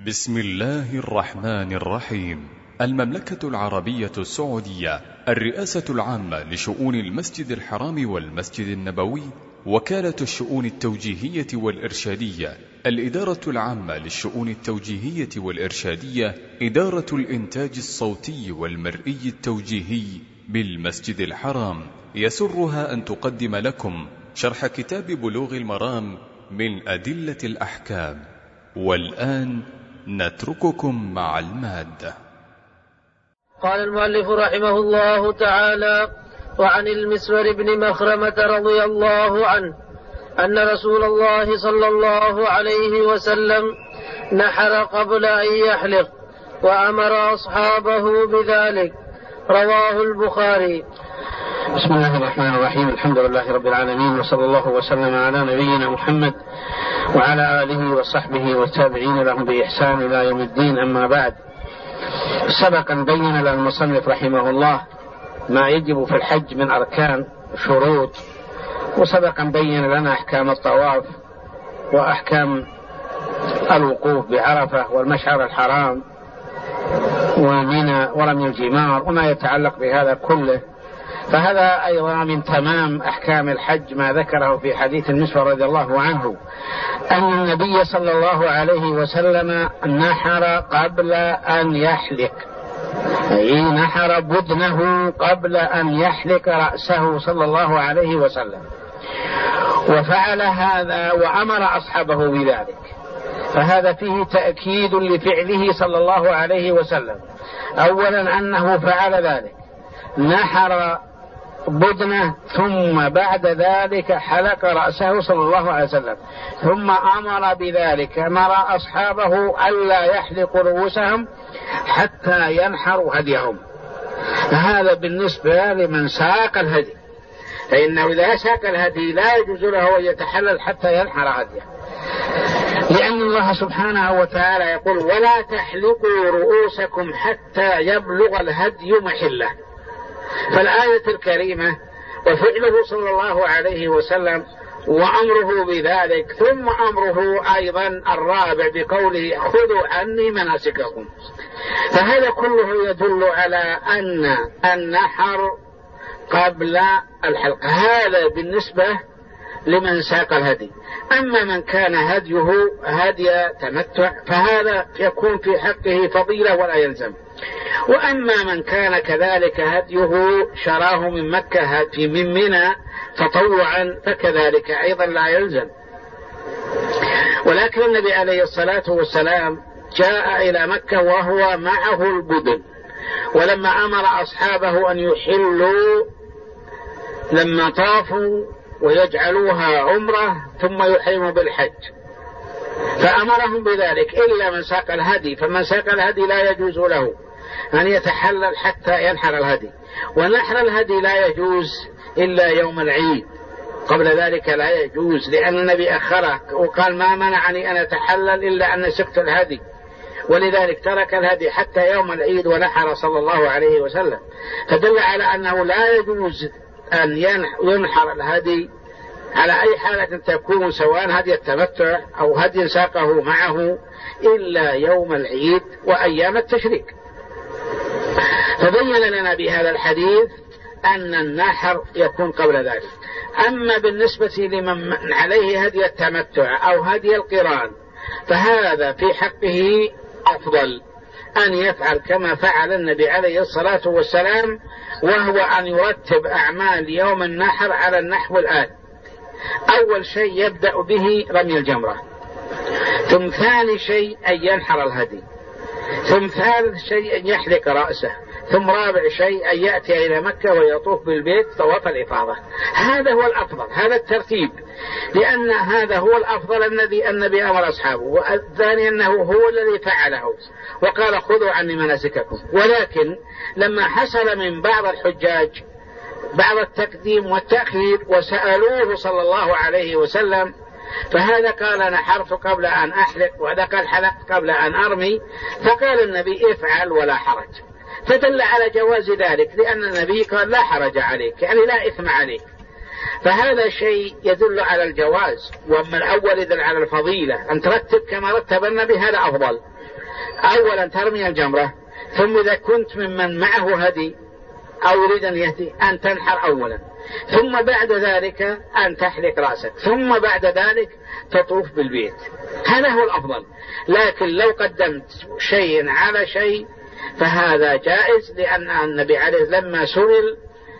بسم الله الرحمن الرحيم. المملكة العربية السعودية، الرئاسة العامة لشؤون المسجد الحرام والمسجد النبوي، وكالة الشؤون التوجيهية والإرشادية، الإدارة العامة للشؤون التوجيهية والإرشادية، إدارة الإنتاج الصوتي والمرئي التوجيهي بالمسجد الحرام، يسرها أن تقدم لكم شرح كتاب بلوغ المرام من أدلة الأحكام. والآن نترككم مع المادة. قال المؤلف رحمه الله تعالى: وعن المسور بن مخرمة رضي الله عنه أن رسول الله صلى الله عليه وسلم نحر قبل أن يحلق وأمر أصحابه بذلك. رواه البخاري. بسم الله الرحمن الرحيم. الحمد لله رب العالمين، وصلى الله وسلم على نبينا محمد وعلى آله وصحبه والتابعين لهم بإحسان إلى يوم الدين. أما بعد، سبق أن بين لنا المصنف رحمه الله ما يجب في الحج من أركان شروط، وسبق أن بين لنا أحكام الطواف وأحكام الوقوف بعرفة والمشعر الحرام ومنى ورمي الجمار وما يتعلق بهذا كله. فهذا أيضا من تمام أحكام الحج ما ذكره في حديث المسور رضي الله عنه أن النبي صلى الله عليه وسلم نحر قبل أن يحلق، أي نحر بدنه قبل أن يحلق رأسه صلى الله عليه وسلم، وفعل هذا وأمر أصحابه بذلك. فهذا فيه تأكيد لفعله صلى الله عليه وسلم. أولا أنه فعل ذلك، نحر بدنه، ثم بعد ذلك حلق رأسه صلى الله عليه وسلم، ثم أمر بذلك، أمر أصحابه ألا يحلقوا رؤوسهم حتى ينحروا هديهم. هذا بالنسبة لمن ساق الهدي، فإنه إذا ساق الهدي لا يجوز له أن يتحلل حتى ينحر هديه، لأن الله سبحانه وتعالى يقول: ولا تحلقوا رؤوسكم حتى يبلغ الهدي محله. فالآية الكريمة وفعله صلى الله عليه وسلم وأمره بذلك، ثم أمره أيضا الرابع بقوله: خذوا عني مناسككم. فهذا كله يدل على أن النحر قبل الحلق. هذا بالنسبة لمن ساق الهدي. أما من كان هديه هدي تمتع فهذا يكون في حقه فضيلة ولا يلزم. وأما من كان كذلك هديه شراه من مكة من منى تطوعا فكذلك أيضا لا يلزم. ولكن النبي عليه الصلاة والسلام جاء إلى مكة وهو معه البدن، ولما أمر أصحابه أن يحلوا لما طافوا ويجعلوها عمرة ثم يحرموا بالحج، فأمرهم بذلك إلا من ساق الهدي. فمن ساق الهدي لا يجوز له أن يتحلل حتى ينحر الهدي، ونحر الهدي لا يجوز إلا يوم العيد، قبل ذلك لا يجوز، لأن النبي أخره وقال: ما منعني أن أتحلل إلا أن سقت الهدي، ولذلك ترك الهدي حتى يوم العيد ونحر صلى الله عليه وسلم. فدل على أنه لا يجوز أن ينحر الهدي على أي حالة تكون، سواء هدي التمتع أو هدي ساقه معه، إلا يوم العيد وأيام التشريك. فبين لنا بهذا الحديث أن النحر يكون قبل ذلك. أما بالنسبة لمن عليه هدي التمتع أو هدي القران فهذا في حقه أفضل أن يفعل كما فعل النبي عليه الصلاة والسلام، وهو أن يرتب أعمال يوم النحر على النحو الآتي: أول شيء يبدأ به رمي الجمرة، ثم ثاني شيء أن ينحر الهدي، ثم ثالث شيء أن يحلق رأسه، ثم رابع شيء أن يأتي إلى مكة ويطوف بالبيت طواف الإفاضة. هذا هو الأفضل، هذا الترتيب، لأن هذا هو الأفضل الذي النبي أمر أصحابه. والثاني أنه هو الذي فعله وقال: خذوا عني مناسككم. ولكن لما حصل من بعض الحجاج بعض التقديم والتأخير وسألوه صلى الله عليه وسلم، فهذا قال: أنا حرف قبل أن أحلق، وهذا قال: حلقت قبل أن أرمي. فقال النبي: افعل ولا حرج. فدل على جواز ذلك، لأن النبي قال: لا حرج عليك، يعني لا إثم عليك. فهذا شيء يدل على الجواز. وأما الأول يدل على الفضيلة، أن ترتب كما رتب النبي، هذا أفضل. أولا ترمي الجمرة، ثم إذا كنت ممن معه هدي أو يريد أن يهدي أن تنحر أولا، ثم بعد ذلك أن تحلق رأسك، ثم بعد ذلك تطوف بالبيت. هذا هو الأفضل. لكن لو قدمت شيء على شيء فهذا جائز، لأن النبي عليه لما سئل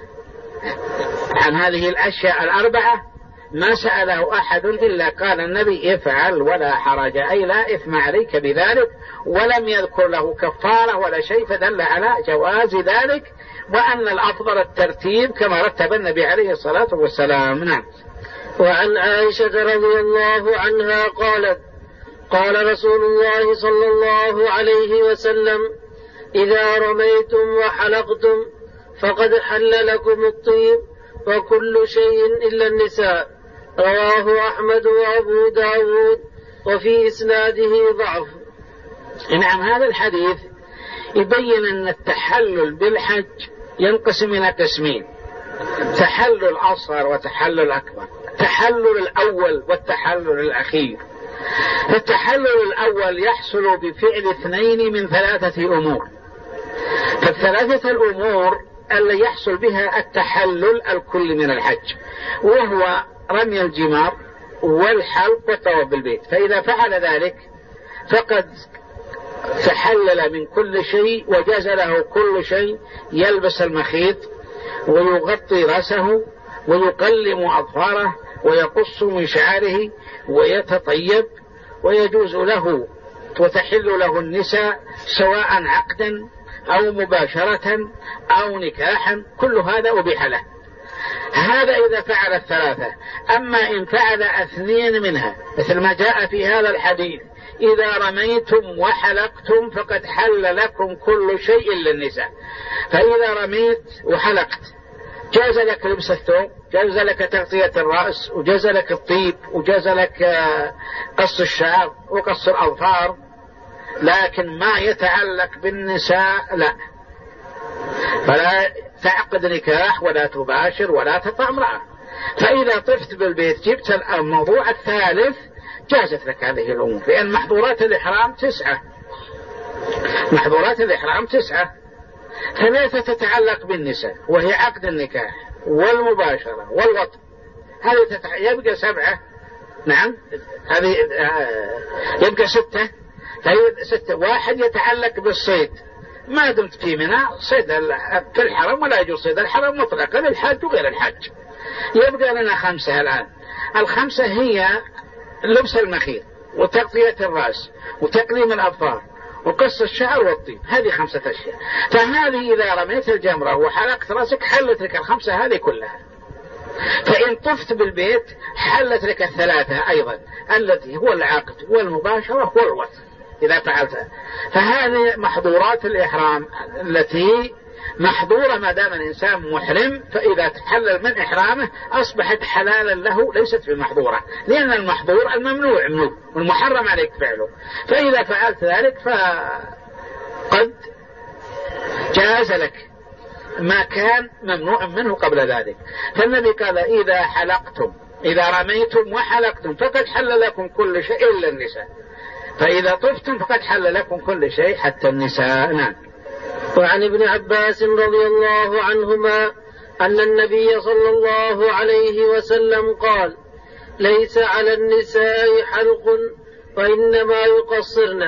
عن هذه الأشياء الأربعة ما سأله أحد إلا قال النبي افعل ولا حرج، أي لا إثم عليك بذلك، ولم يذكر له كفارة ولا شيء، فدل على جواز ذلك، وأن الأفضل الترتيب كما رتب النبي عليه الصلاة والسلام. نعم. وعن عائشة رضي الله عنها قالت قال رسول الله صلى الله عليه وسلم إذا رميتم وحلقتم فقد حل لكم الطيب وكل شيء إلا النساء. رواه أحمد وأبو داود وفي إسناده ضعف. نعم. هذا الحديث يبين أن التحلل بالحج ينقسم إلى قسمين: تحلل أصغر وتحلل أكبر، التحلل الأول والتحلل الأخير. التحلل الأول يحصل بفعل 2 من 3 أمور. فالثلاثة الأمور اللي يحصل بها التحلل الكل من الحج، وهو رمي الجمار والحلق والطواف بالبيت. فإذا فعل ذلك فقد تحلل من كل شيء وجاز له كل شيء. يلبس المخيط ويغطي رأسه ويقلم أظفاره ويقص من شعره ويتطيب، ويجوز له وتحل له النساء سواء عقدا أو مباشرة أو نكاحا، كل هذا أبيح له. هذا إذا فعل الثلاثة. أما إن فعل 2 منها مثل ما جاء في هذا الحديث إذا رميتم وحلقتم فقد حل لكم كل شيء إلا النساء. فإذا رميت وحلقت جاز لك لبس الثوب، جاز لك تغطية الرأس، وجاز لك الطيب، وجاز لك قص الشعر وقص الأظفار، لكن ما يتعلق بالنساء لا. فلا تعقد نكاح ولا تباشر ولا تطع امرأة. فإذا طفت بالبيت جبت الموضوع الثالث جازت لك هذه الأمور، لأن محظورات الإحرام 9. محظورات الإحرام 9. 3 تتعلق بالنساء وهي عقد النكاح والمباشرة والوطء، هذه يبقى 7. نعم. هذه يبقى 6. فهي 6. 1 يتعلق بالصيد، ما دمت في منى صيد في الحرم ولا يجوز صيد الحرم مطلقا الحج وغير الحج. يبقى لنا 5 الآن. ال5 هي لبس المخيط وتغطية الرأس وتقليم الأظفار وقص الشعر والطيب، هذه 5 أشياء. فهذه إذا رميت الجمرة وحلقت رأسك حلت لك ال5 هذه كلها. فإن طفت بالبيت حلت لك 3 أيضا، التي هو العقد والمباشرة والوطء إذا فعلتها. فهذه محظورات الإحرام التي محظورة ما دام الإنسان محرم، فإذا تحلل من إحرامه أصبحت حلالا له، ليست بمحظورة، لأن المحظور الممنوع منه والمحرم عليك فعله. فإذا فعلت ذلك فقد جاز لك ما كان ممنوع منه قبل ذلك. فالنبي قال إذا حلقتم إذا رميتم وحلقتم فقد حل لكم كل شيء إلا النساء، فإذا طفتم فقد حل لكم كل شيء حتى النساء. نعم. وعن ابن عباس رضي الله عنهما أن النبي صلى الله عليه وسلم قال ليس على النساء حلق وإنما يقصرن.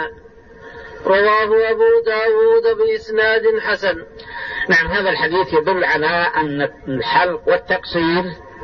رواه أبو داود بإسناد حسن. نعم. هذا الحديث يدل على أن الحلق والتقصير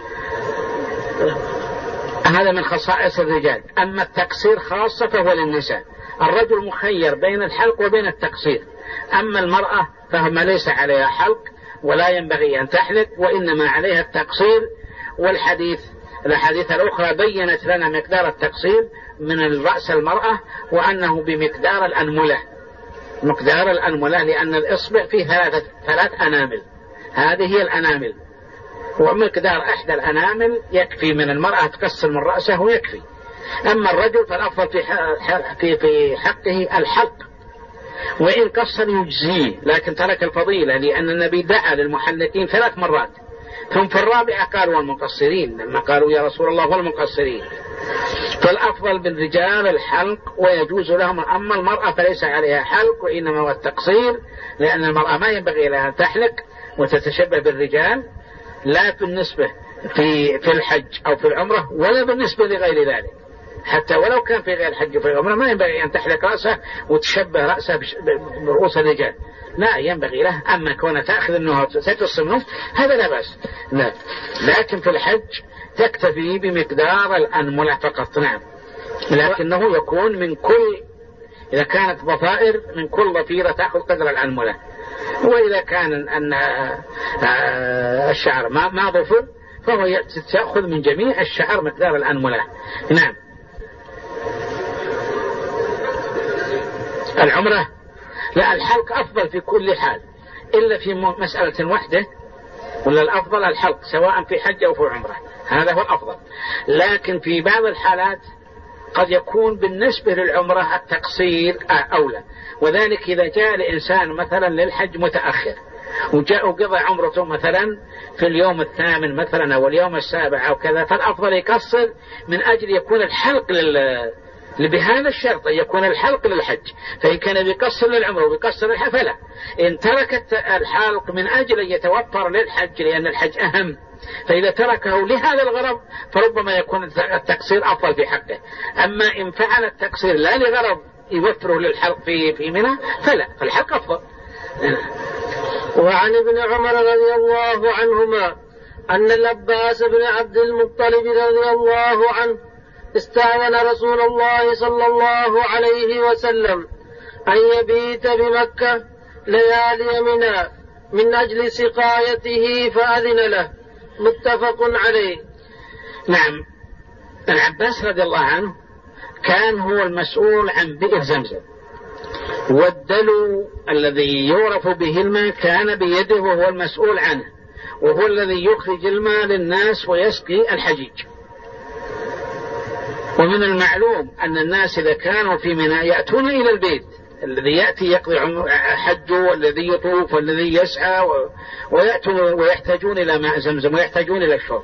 هذا من خصائص الرجال، أما التقصير خاصة فهو للنساء. الرجل مخير بين الحلق وبين التقصير، أما المرأة فهم ليس عليها حلق ولا ينبغي أن تحلق، وإنما عليها التقصير. الأحاديث الأخرى بيّنت لنا مقدار التقصير من الرأس المرأة، وأنه بمقدار الأنملة، مقدار الأنملة، لأن الإصبع فيه 3 أنامل، هذه هي الأنامل، ومقدار إحدى الأنامل يكفي من المرأة تقصر من رأسه ويكفي. أما الرجل فالأفضل في حقه الحلق، وإن قصر يجزيه، لكن ترك الفضيلة، لأن النبي دعا للمحلقين 3 مرات ثم في الرابعة قالوا والمقصرين، لما قالوا يا رسول الله والمقصرين. فالأفضل بالرجال الحلق ويجوز لهم، أما المرأة فليس عليها حلق وإنما هو التقصير، لأن المرأة ما ينبغي لها أن تحلق وتتشبه بالرجال، لا بالنسبة في الحج أو في العمرة ولا بالنسبة لغير ذلك. حتى ولو كان في غير الحج وفي العمرة ما ينبغي أن تحلق رأسه وتشبه رأسه برؤوس الرجال، لا ينبغي له. أما كونها تأخذ النهر تقص منه هذا لا بأس، لا. لكن في الحج تكتفي بمقدار الأنملة فقط، نعم. لكنه يكون من كل، إذا كانت ضفائر من كل ضفيرة تأخذ قدر الأنملة، وإذا كان أن الشعر ما ضفر فهو تأخذ من جميع الشعر مقدار الأنملة، نعم. العمرة لا، الحلق أفضل في كل حال إلا في مسألة وحده، ولا الأفضل الحلق سواء في حج أو في عمرة، هذا هو الأفضل. لكن في بعض الحالات قد يكون بالنسبة للعمرة التقصير أولى، وذلك إذا جاء الإنسان مثلا للحج متأخر وجاء وقضى عمرته مثلا في اليوم 8 مثلا أو اليوم 7 أو كذا، فالأفضل يقصر من أجل يكون الحلق بهذا الشرط يكون الحلق للحج. فإن كان بيقصر للعمرة وبيقصر للحج فلا. إن ترك الحلق من أجل أن يتوفر للحج لأن الحج أهم، فإذا تركه لهذا الغرض فربما يكون التقصير أفضل في حقه. أما إن فعل التقصير لا لغرض يوفره للحلق في منى فلا، فالحلق أفضل. وعن ابن عمر رضي الله عنهما أن العباس بن عبد المطلب رضي الله عنه استأذن رسول الله صلى الله عليه وسلم أن يبيت بمكة ليالي منى من أجل سقايته فأذن له، متفق عليه. نعم. العباس رضي الله عنه كان هو المسؤول عن بئر زمزم، والدلو الذي يعرف به الماء كان بيده وهو المسؤول عنه، وهو الذي يخرج الماء للناس ويسقي الحجيج. ومن المعلوم أن الناس إذا كانوا في منى يأتون إلى البيت، الذي يأتي يقضي حجه والذي يطوف والذي يسعى ويأتون ويحتاجون إلى ماء زمزم ويحتاجون إلى الشرب.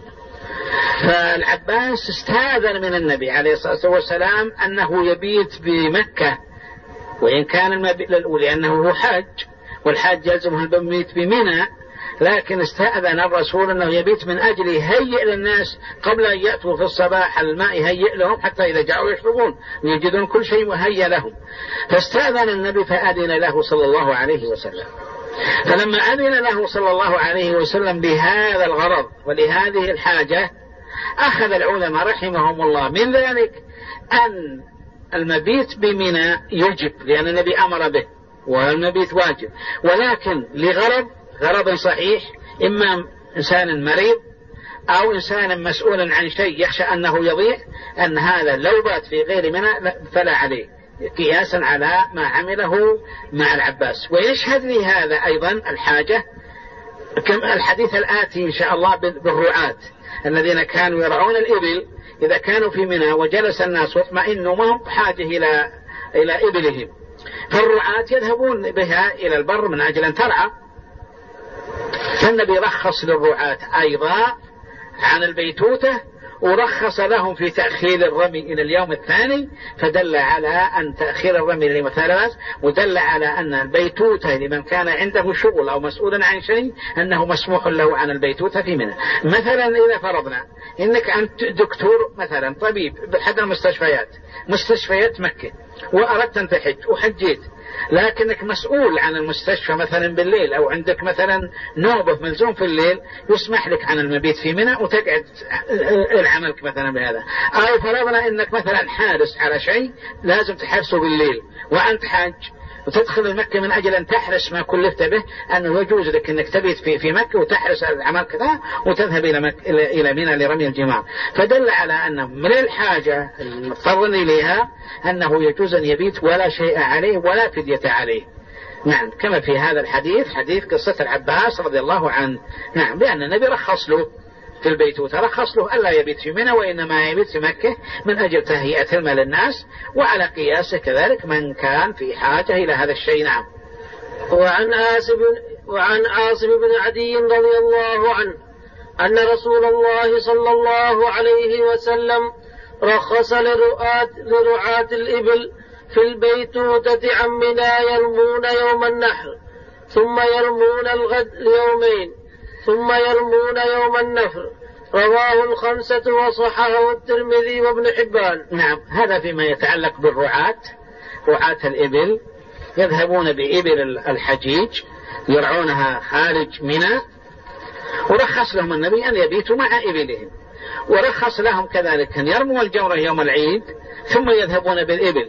فالعباس استأذن من النبي عليه الصلاة والسلام أنه يبيت بمكة، وإن كان المبيت الأولى لأنه هو حج والحاج يلزمه المبيت بمنى، لكن استأذن الرسول أنه يبيت من أجل يهيئ للناس قبل أن يأتوا في الصباح الماء يهيئ لهم حتى إذا جاءوا يشربون ويجدون كل شيء مهيئ لهم. فاستأذن النبي فأذن له صلى الله عليه وسلم. فلما أذن له صلى الله عليه وسلم بهذا الغرض ولهذه الحاجة، أخذ العلماء رحمهم الله من ذلك أن المبيت بمنى يجب لأن النبي أمر به والمبيت واجب، ولكن غرض صحيح، إما إنسان مريض أو إنسان مسؤول عن شيء يخشى أنه يضيع، أن هذا لو بات في غير منى فلا عليه، قياسا على ما عمله مع العباس. ويشهد لي هذا أيضا الحاجة الحديث الآتي إن شاء الله بالرعاة الذين كانوا يرعون الإبل إذا كانوا في منى وجلس الناس واطمئنوا ما هم بحاجة إلى إبلهم، فالرعاة يذهبون بها إلى البر من أجل أن ترعى. فالنبي رخص للرعاة أيضا عن البيتوتة، ورخص لهم في تأخير الرمي إلى اليوم الثاني، فدل على أن تأخير الرمي لمثال، ودل على أن البيتوتة لمن كان عنده شغل أو مسؤول عن شيء أنه مسموح له عن البيتوتة في منى. مثلا إذا فرضنا إنك أنت دكتور مثلا طبيب بأحد المستشفيات مستشفيات مكة وأردت أن تحج وحجيت، لكنك مسؤول عن المستشفى مثلا بالليل أو عندك مثلا نوبة ملزوم في الليل، يسمح لك عن المبيت في منى وتقعد عملك مثلا بهذا. أو فرضنا إنك مثلا حارس على شيء لازم تحرسه بالليل وأنت حاج وتدخل مكة من أجل أن تحرس ما كلفت به، أنه يجوز لك أنك تبيت في مكة وتحرس العمل كذا وتذهب إلى منى لرمي الجمار. فدل على أنه من الحاجة المضطرين إليها أنه يجوز أن يبيت ولا شيء عليه ولا فدية عليه. نعم، كما في هذا الحديث حديث قصة العباس رضي الله عنه، نعم، بأن النبي رخص له في البيت وترخص له ألا يبيت في منى وإنما يبيت في مكة من أجل تهيئة الماء للناس، وعلى قياسه كذلك من كان في حاجة إلى هذا الشيء. نعم. وعن عاصم بن عدي رضي الله عنه أن رسول الله صلى الله عليه وسلم رخص لرعاة الإبل في البيتوتة عن منى يرمون يوم النحر ثم يرمون الغد ليومين ثم يرمون يوم النفر. رواه الخمسة وصححه الترمذي وابن حبان. نعم، هذا فيما يتعلق بالرعاة. رعاة الإبل يذهبون بإبل الحجيج يرعونها خارج منى، ورخص لهم النبي أن يبيتوا مع إبلهم، ورخص لهم كذلك أن يرموا الجمرة يوم العيد ثم يذهبون بالإبل،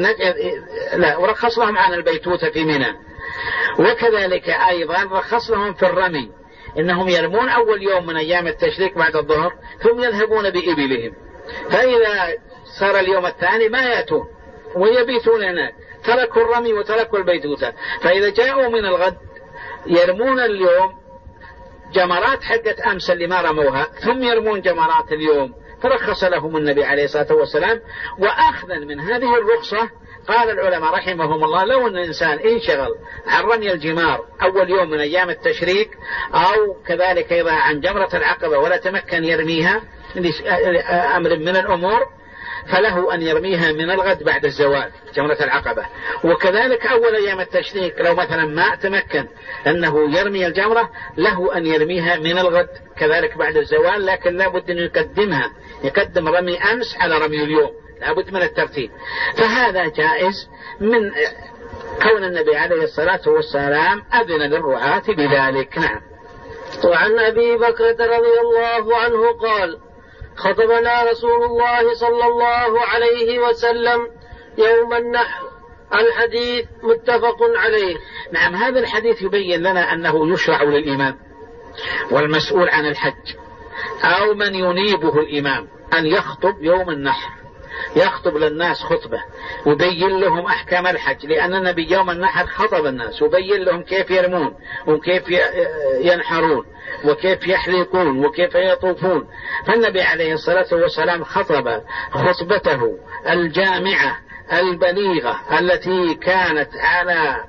ورخص لهم عن البيتوتة في منى. وكذلك أيضا رخص لهم في الرمي، إنهم يرمون أول يوم من أيام التشريق بعد الظهر ثم يذهبون بإبلهم، فإذا صار اليوم الثاني ما يأتون ويبيتون هناك، تركوا الرمي وتركوا البيتوتة. فإذا جاءوا من الغد يرمون اليوم جمرات حقة أمس اللي ما رموها ثم يرمون جمرات اليوم، فرخص لهم النبي عليه الصلاة والسلام. وأخذا من هذه الرخصة قال العلماء رحمهم الله لو أن الإنسان انشغل عن رمي الجمار أول يوم من أيام التشريق أو كذلك أيضا عن جمرة العقبة ولا تمكن يرميها لأمر من الأمور، فله أن يرميها من الغد بعد الزوال جمرة العقبة. وكذلك أول أيام التشريق لو مثلا ما تمكن أنه يرمي الجمرة له أن يرميها من الغد كذلك بعد الزوال، لكن لا بد أن يقدم رمي أمس على رمي اليوم، لا بد من الترتيب. فهذا جائز من كون النبي عليه الصلاة والسلام أذن للرعاة بذلك. نعم. وعن أبي بكرة رضي الله عنه قال خطبنا رسول الله صلى الله عليه وسلم يوم النحر. الحديث متفق عليه. نعم، هذا الحديث يبين لنا أنه يشرع للإمام والمسؤول عن الحج أو من ينيبه الإمام أن يخطب يوم النحر، يخطب للناس خطبة ويبين لهم أحكام الحج، لأن النبي يوم النحر خطب الناس وبين لهم كيف يرمون وكيف ينحرون وكيف يحلقون وكيف يطوفون. فالنبي عليه الصلاة والسلام خطب خطبته الجامعة البليغة التي كانت على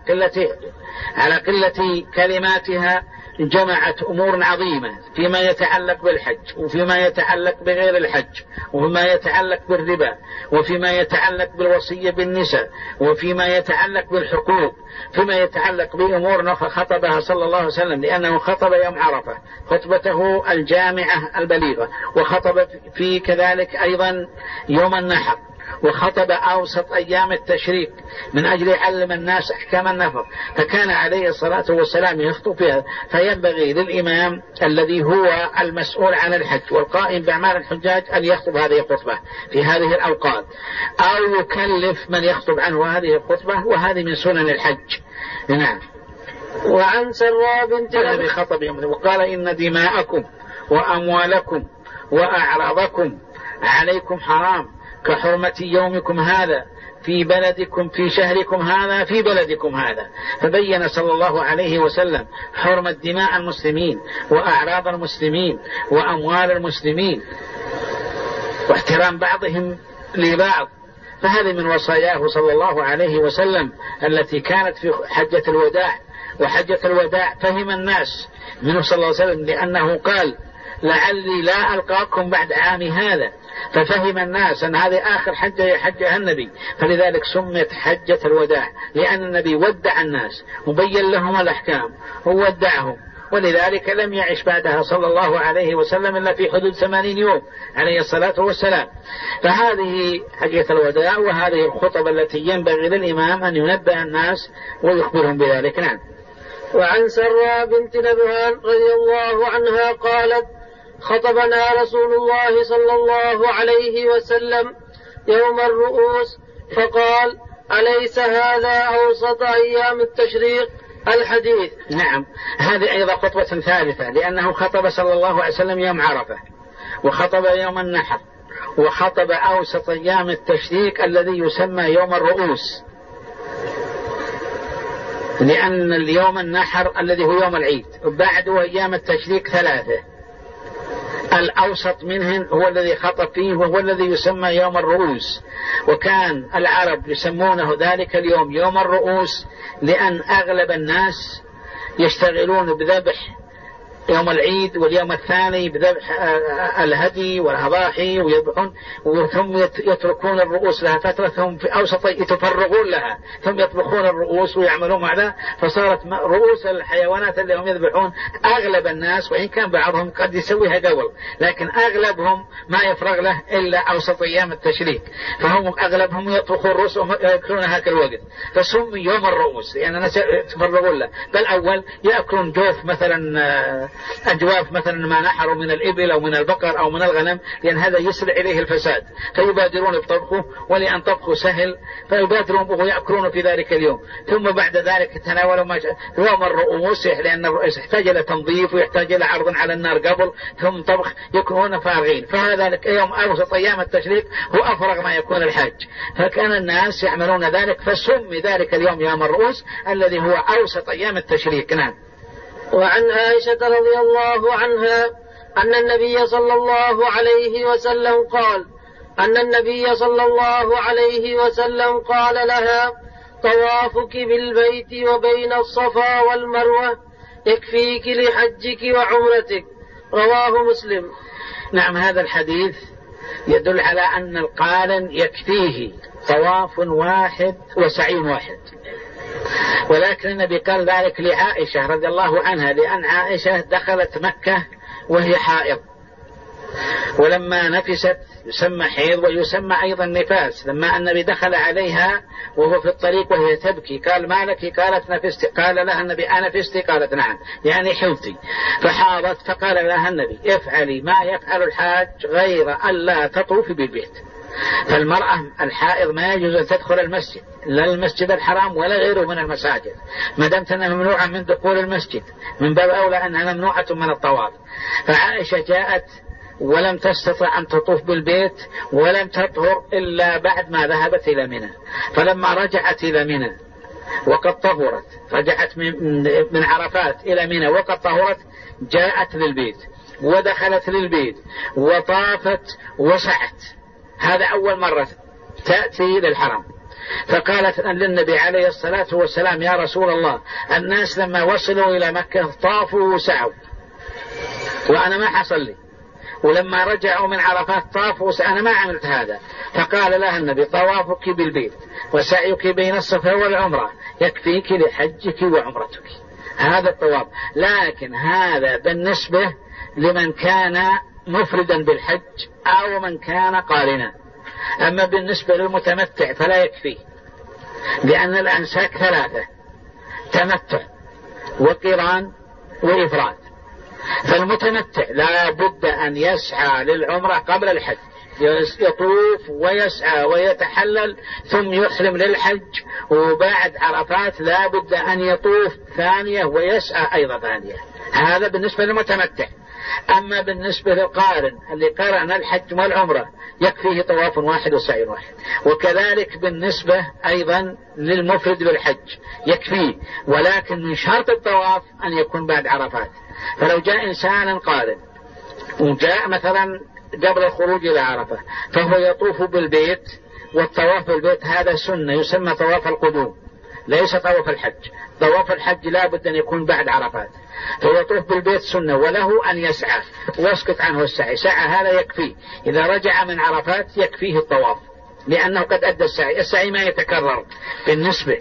قلة كلماتها، جمعت أمور عظيمة فيما يتعلق بالحج وفيما يتعلق بغير الحج وفيما يتعلق بالربا وفيما يتعلق بالوصية بالنساء وفيما يتعلق بالحقوق، فيما يتعلق بأمور خطبها صلى الله عليه وسلم، لأنه خطب يوم عرفة خطبته الجامعة البليغة، وخطب في كذلك أيضا يوم النحر، وخطب أوسط أيام التشريق من أجل يعلم الناس أحكام النفر. فكان عليه الصلاة والسلام يخطب فيها. فينبغي للإمام الذي هو المسؤول عن الحج والقائم بأعمال الحجاج أن يخطب هذه الخطبة في هذه الأوقات، أو يكلف من يخطب عنه هذه الخطبة، وهذه من سنن الحج. نعم. وعن سراء بنت الذي خطب يوم وقال إن دماءكم وأموالكم وأعراضكم عليكم حرام كحرمة يومكم هذا في بلدكم في شهركم هذا في بلدكم هذا. فبين صلى الله عليه وسلم حرمة دماء المسلمين وأعراض المسلمين وأموال المسلمين واحترام بعضهم لبعض. فهذه من وصاياه صلى الله عليه وسلم التي كانت في حجة الوداع. وحجة الوداع فهم الناس منه صلى الله عليه وسلم، لأنه قال لعلي لا ألقاكم بعد عام هذا، ففهم الناس أن هذه آخر حجة يحجها النبي، فلذلك سميت حجة الوداع، لأن النبي ودع الناس وبين لهم الأحكام وودعهم، ولذلك لم يعش بعدها صلى الله عليه وسلم إلا في حدود 80 يوم عليه الصلاة والسلام. فهذه حجة الوداع وهذه الخطب التي ينبغي للإمام أن ينبه الناس ويخبرهم بذلك. نعم. وعن سراء بنت نبهان رضي الله عنها قالت خطبنا رسول الله صلى الله عليه وسلم يوم الرؤوس فقال أليس هذا أوسط أيام التشريق؟ الحديث. نعم، هذه أيضا خطبة ثالثة، لأنه خطب صلى الله عليه وسلم يوم عرفة وخطب يوم النحر وخطب أوسط أيام التشريق الذي يسمى يوم الرؤوس، لأن اليوم النحر الذي هو يوم العيد وبعده أيام التشريق 3، الأوسط منهن هو الذي خطب فيه وهو الذي يسمى يوم الرؤوس. وكان العرب يسمونه ذلك اليوم يوم الرؤوس لأن أغلب الناس يشتغلون بذبح يوم العيد واليوم الثاني بذبح الهدي والأضاحي ويذبحون، ثم يتركون الرؤوس لها فترة، ثم في أوسط يتفرغون لها، ثم يطبخون الرؤوس ويعملون مع ذا، فصارت رؤوس الحيوانات اللي هم يذبحون أغلب الناس، وإن كان بعضهم قد يسويها قبل، لكن أغلبهم ما يفرغ له إلا أوسط أيام التشريك، فهم أغلبهم يطبخون الرؤوس ويأكلون هاك الوقت، فسمي يوم الرؤوس لأن الناس يتفرغون له. بل أول يأكلون جوف مثلا أجواف مثلا ما نحروا من الإبل أو من البقر أو من الغنم، لأن هذا يسرع إليه الفساد، فيبادرون بطبخه، ولأن طبخه سهل فيبادرون به ويأكلون في ذلك اليوم. ثم بعد ذلك تناولوا يوم الرؤوس، لأن الرؤوس يحتاج إلى تنظيف ويحتاج إلى عرض على النار قبل ثم طبخ، يكونون فارغين. فهذا يوم أوسط أيام التشريك هو أفرغ ما يكون الحج، فكان الناس يعملون ذلك، فسمي ذلك اليوم يوم الرؤوس الذي هو أوسط أيام التشريك. نعم. وعن عائشة رضي الله عنها أن النبي صلى الله عليه وسلم قال لها: طوافك بالبيت وبين الصفا والمروة يكفيك لحجك وعمرتك. رواه مسلم. نعم، هذا الحديث يدل على أن القارن يكفيه طواف واحد وسعي واحد، ولكن النبي قال ذلك لعائشة رضي الله عنها، لأن عائشة دخلت مكة وهي حائض، ولما نفست يسمى حيض ويسمى أيضا نفاس. لما النبي دخل عليها وهو في الطريق وهي تبكي قال: ما لك؟ قالت: نفست. قال لها النبي: أنفست؟ قالت: نعم، يعني حوتي. فحاضت، فقال لها النبي: افعلي ما يفعل الحاج غير ألا تطوفي بالبيت. فالمرأة الحائض ما يجوز أن تدخل المسجد، لا المسجد الحرام ولا غيره من المساجد، ما دامت أنها ممنوعة من دخول المسجد، من باب أولى أنها ممنوعة من الطواف. فعائشة جاءت ولم تستطع أن تطوف بالبيت ولم تطهر إلا بعد ما ذهبت إلى منى. فلما رجعت إلى منى وقد طهرت، رجعت من عرفات إلى منى وقد طهرت، جاءت للبيت ودخلت للبيت وطافت وسعت. هذا أول مرة تأتي للحرم. فقالت للنبي عليه الصلاة والسلام: يا رسول الله، الناس لما وصلوا إلى مكة طافوا وسعوا وأنا ما حصل لي، ولما رجعوا من عرفات طافوا أنا ما عملت هذا. فقال لها النبي: طوافك بالبيت وسعيك بين الصفا والعمرة يكفيك لحجك وعمرتك. هذا الطواف، لكن هذا بالنسبة لمن كان مفردا بالحج أو من كان قارنا. أما بالنسبة للمتمتع فلا يكفي، لأن الأنساك ثلاثة: تمتع وقران وإفراد. فالمتمتع لا بد أن يسعى للعمرة قبل الحج، يطوف ويسعى ويتحلل ثم يحرم للحج، وبعد عرفات لا بد أن يطوف ثانية ويسعى أيضا ثانية. هذا بالنسبة للمتمتع. أما بالنسبة للقارن اللي قارن الحج والعمرة يكفيه طواف واحد وسعي واحد. وكذلك بالنسبة أيضا للمفرد بالحج يكفيه، ولكن من شرط الطواف أن يكون بعد عرفات. فلو جاء إنسان قارن وجاء مثلا قبل الخروج إلى عرفة فهو يطوف بالبيت، والطواف بالبيت هذا سنة يسمى طواف القدوم، ليس طواف الحج. طواف الحج لا بد أن يكون بعد عرفات، فيطوف بالبيت سنة، وله أن يسعى ويسقط عنه السعي. سعى هذا يكفيه، إذا رجع من عرفات يكفيه الطواف لأنه قد أدى السعي. السعي ما يتكرر بالنسبة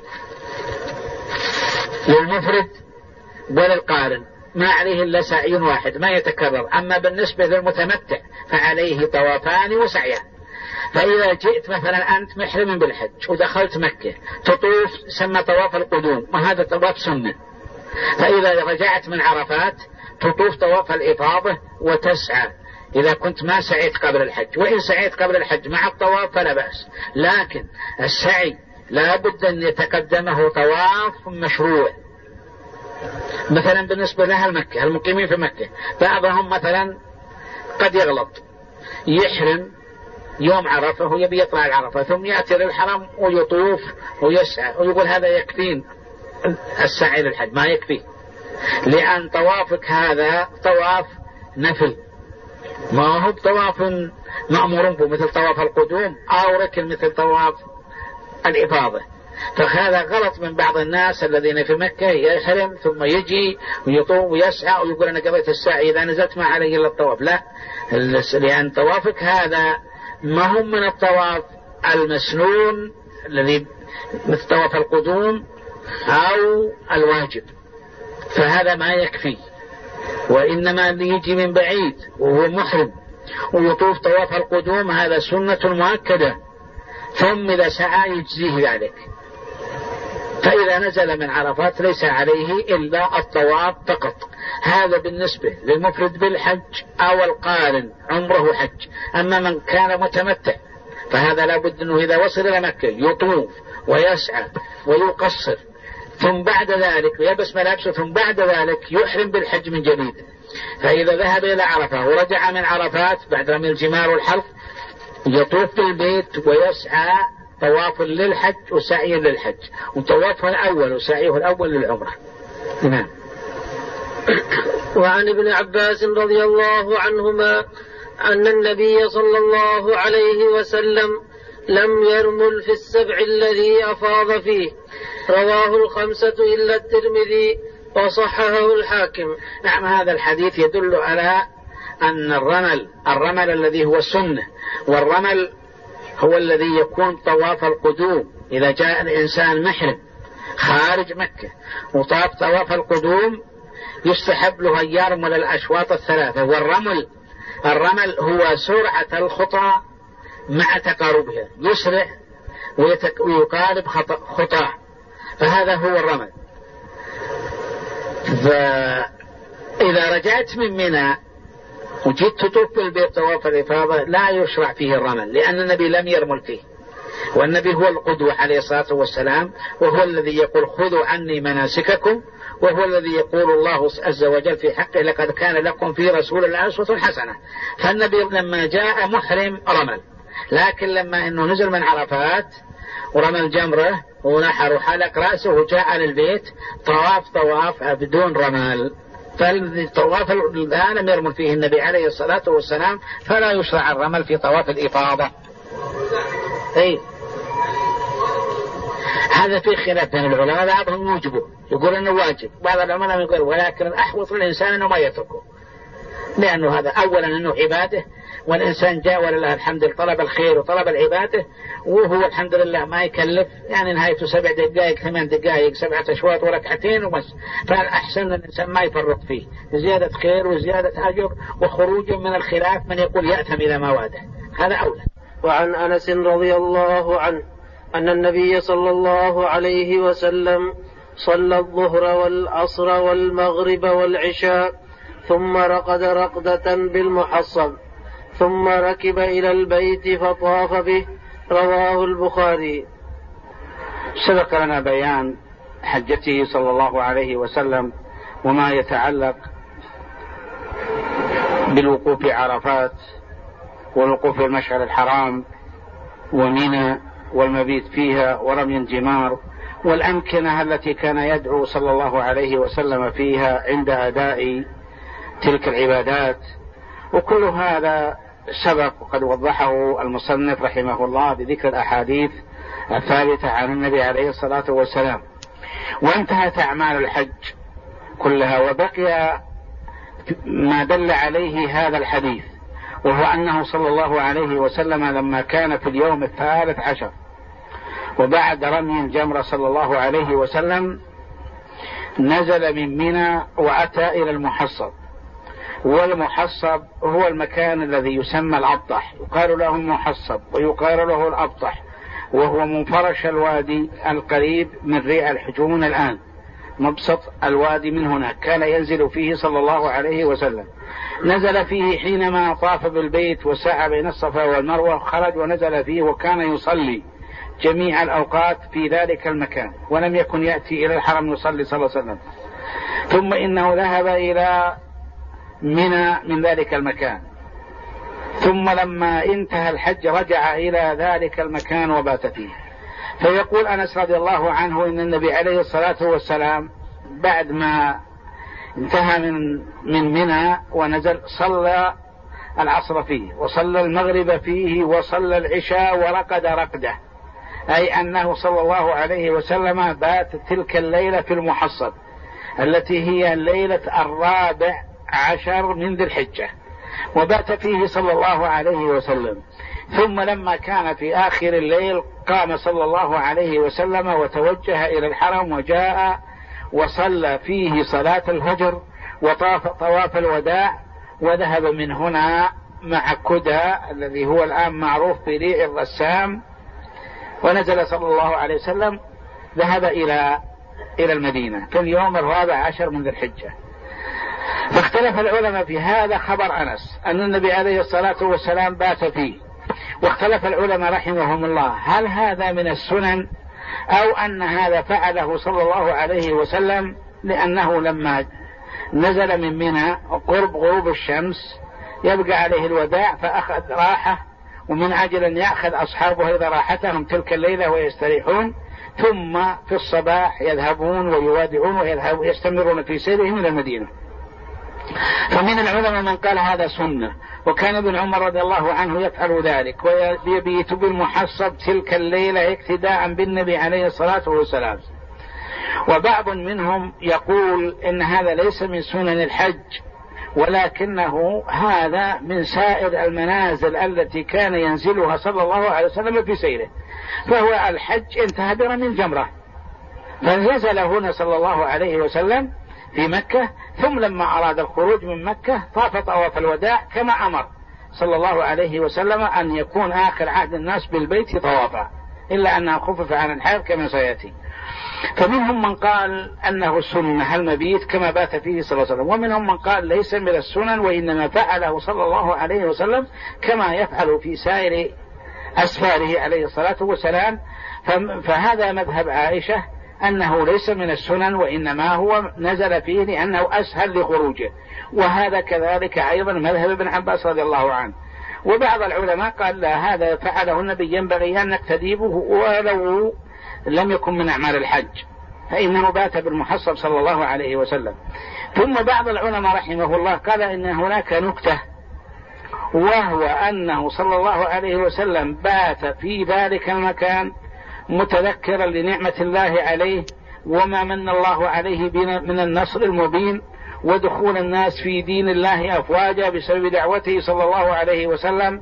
للمفرد وللقارن، ما عليه إلا سعي واحد ما يتكرر. أما بالنسبة للمتمتع فعليه طوافان وسعيان. فإذا جئت مثلا أنت محرم بالحج ودخلت مكة تطوف سمى طواف القدوم، وهذا طواف سنة. فإذا رجعت من عرفات تطوف طواف الإفاضة وتسعى إذا كنت ما سعيت قبل الحج. وإن سعيت قبل الحج مع الطواف فلا بأس، لكن السعي لا بد أن يتقدمه طواف مشروع. مثلا بالنسبة لأهل مكة المقيمين في مكة، بعضهم مثلا قد يغلط يحرم يوم عرفة ويبي يطلع العرفة ثم يأتي للحرم ويطوف ويسعى ويقول هذا يكفين السعي للحج. ما يكفي، لأن طوافك هذا طواف نفل، ما هو طواف مأمور به مثل طواف القدوم أو ركن مثل طواف الإفاضة. فهذا غلط من بعض الناس الذين في مكة يحرم ثم يجي ويطوف ويسعى ويقول أنا قضيت السعي إذا نزلت ما علي إلا الطواف. لا، لأن طوافك هذا ما هم من الطواف المسنون الذي مثل طواف القدوم أو الواجب، فهذا ما يكفي، وإنما يجي من بعيد وهو محرم ويطوف طواف القدوم هذا سنة مؤكدة، ثم إذا سعى يجزيه ذلك. فإذا نزل من عرفات ليس عليه إلا الطواف فقط. هذا بالنسبة للمفرد بالحج أو القارن عمره حج. أما من كان متمتع فهذا لابد أنه إذا وصل إلى مكة يطوف ويسعى ويقصر، ثم بعد ذلك يلبس ملابسه، ثم بعد ذلك يحرم بالحج من جديد. فإذا ذهب إلى عرفة ورجع من عرفات بعد رمي الجمار والحلق يطوف بالبيت ويسعى طواف للحج وسعي للحج، وطوافه الأول وسعيه الأول للعمرة. نعم. وعن ابن عباس رضي الله عنهما أن النبي صلى الله عليه وسلم لم يرمل في السبع الذي أفاض فيه، رواه 5 إلا الترمذي وصححه الحاكم. نعم، هذا الحديث يدل على أن الرمل الذي هو السنة، والرمل هو الذي يكون طواف القدوم. إذا جاء الإنسان محرم خارج مكة وطاف طواف القدوم يستحب له أن يرمل الأشواط الثلاثة. والرمل هو سرعة الخطى مع تقاربها، يسرع ويقارب خطاه، فهذا هو الرمل. فإذا رجعت من منى وجيت تطوف بالبيت طواف الإفاضة لا يشرع فيه الرمل، لأن النبي لم يرمل فيه، والنبي هو القدوة عليه الصلاة والسلام، وهو الذي يقول خذوا عني مناسككم، وهو الذي يقول الله عز وجل في حقه لقد كان لكم في رسول الله أسوة حسنة. فالنبي لما جاء محرم رمل، لكن لما إنه نزل من عرفات ورمى الجمرة ونحر وحلق رأسه وجاء للبيت طواف بدون رمل، فالطواف الآن لم يرمل فيه النبي عليه الصلاة والسلام، فلا يشرع الرمل في طواف الإفاضة. هذا في خلاف بين العلماء، بعضهم يوجبه يقول أنه واجب، بعض العلماء يقول ولكن الأحوط للإنسان أنه ما يتركه، لأنه هذا أولا أنه عبادة، والإنسان جاء ولله الحمد طلب الخير وطلب العبادة، وهو الحمد لله ما يكلف، يعني نهايته 7 دقائق 8 دقائق 7 أشواط وركعتين وبس. فالأحسن الإنسان ما يفرط فيه، زيادة خير وزيادة أجر وخروج من الخلاف من يقول يأثم إلى ما واده، هذا أولى. وعن أنس رضي الله عنه أن النبي صلى الله عليه وسلم صلى الظهر والعصر والمغرب والعشاء ثم رقد رقدة بالمحصب ثم ركب إلى البيت فطاف به، رواه البخاري. سبق لنا بيان حجته صلى الله عليه وسلم وما يتعلق بالوقوف عرفات والوقوف في المشعر الحرام ومنى والمبيت فيها ورمي الجمار والأمكنة التي كان يدعو صلى الله عليه وسلم فيها عند أداء تلك العبادات، وكل هذا سبق وقد وضحه المصنف رحمه الله بذكر الأحاديث الثابتة عن النبي عليه الصلاة والسلام. وانتهت أعمال الحج كلها، وبقي ما دل عليه هذا الحديث، وهو أنه صلى الله عليه وسلم لما كان في اليوم 13 وبعد رمي الجمرة صلى الله عليه وسلم نزل من منى وأتى إلى المحصب، والمحصب هو المكان الذي يسمى الأبطح، يقال له المحصب ويقال له الأبطح، وهو منفرش الوادي القريب من ريع الحجون الآن، مبسط الوادي من هناك كان ينزل فيه صلى الله عليه وسلم. نزل فيه حينما طاف بالبيت وسعى بين الصفا والمروة، خرج ونزل فيه، وكان يصلي جميع الأوقات في ذلك المكان، ولم يكن يأتي إلى الحرم يصلي صلى الله عليه وسلم. ثم إنه ذهب إلى منى من ذلك المكان، ثم لما انتهى الحج رجع إلى ذلك المكان وبات فيه. فيقول أنس رضي الله عنه إن النبي عليه الصلاة والسلام بعد ما انتهى من منى ونزل صلى العصر فيه وصلى المغرب فيه وصلى العشاء ورقد رقده، أي أنه صلى الله عليه وسلم بات تلك الليلة في المحصب التي هي ليلة 14 من ذي الحجة، وبات فيه صلى الله عليه وسلم. ثم لما كان في آخر الليل قام صلى الله عليه وسلم وتوجه إلى الحرم، وجاء وصلى فيه صلاة الفجر وطاف طواف الوداع، وذهب من هنا مع كدى الذي هو الآن معروف بريع الرسام، ونزل صلى الله عليه وسلم ذهب إلى المدينة في اليوم 14 من ذي الحجة. فاختلف العلماء في هذا خبر أنس أن النبي عليه الصلاة والسلام بات فيه، واختلف العلماء رحمهم الله هل هذا من السنن أو أن هذا فعله صلى الله عليه وسلم لأنه لما نزل من منى قرب غروب الشمس يبقى عليه الوداع فأخذ راحة، ومن أجل أن يأخذ أصحابه إذا راحتهم تلك الليلة ويستريحون، ثم في الصباح يذهبون ويوادعون ويستمرون في سيرهم إلى المدينة. فمن العلماء من قال هذا سنة، وكان ابن عمر رضي الله عنه يفعل ذلك ويبيت بالمحصب تلك الليلة اقتداء بالنبي عليه الصلاة والسلام. وبعض منهم يقول إن هذا ليس من سنن الحج، ولكنه هذا من سائر المنازل التي كان ينزلها صلى الله عليه وسلم في سيره، فهو الحج انتهى برمي الجمرة، فنزل هنا صلى الله عليه وسلم في مكة، ثم لما أراد الخروج من مكة طاف طواف الوداع كما أمر صلى الله عليه وسلم أن يكون آخر عهد الناس بالبيت طوافا، إلا أنها خفف عن الحال كما سيأتي. فمنهم من قال أنه سنة المبيت كما بات فيه صلى الله عليه وسلم، ومنهم من قال ليس من السنن وإنما فعله صلى الله عليه وسلم كما يفعل في سائر أسفاره عليه الصلاة والسلام. فهذا مذهب عائشة أنه ليس من السنن وإنما هو نزل فيه لأنه أسهل لخروجه، وهذا كذلك أيضا مذهب ابن عباس رضي الله عنه. وبعض العلماء قال لا، هذا فعله النبي ينبغي أن نقتدي به ولو لم يكن من أعمال الحج، فإنه بات بالمحصب صلى الله عليه وسلم. ثم بعض العلماء رحمه الله قال إن هناك نكتة، وهو أنه صلى الله عليه وسلم بات في ذلك المكان متذكرا لنعمة الله عليه وما من الله عليه من النصر المبين ودخول الناس في دين الله أفواجا بسبب دعوته صلى الله عليه وسلم.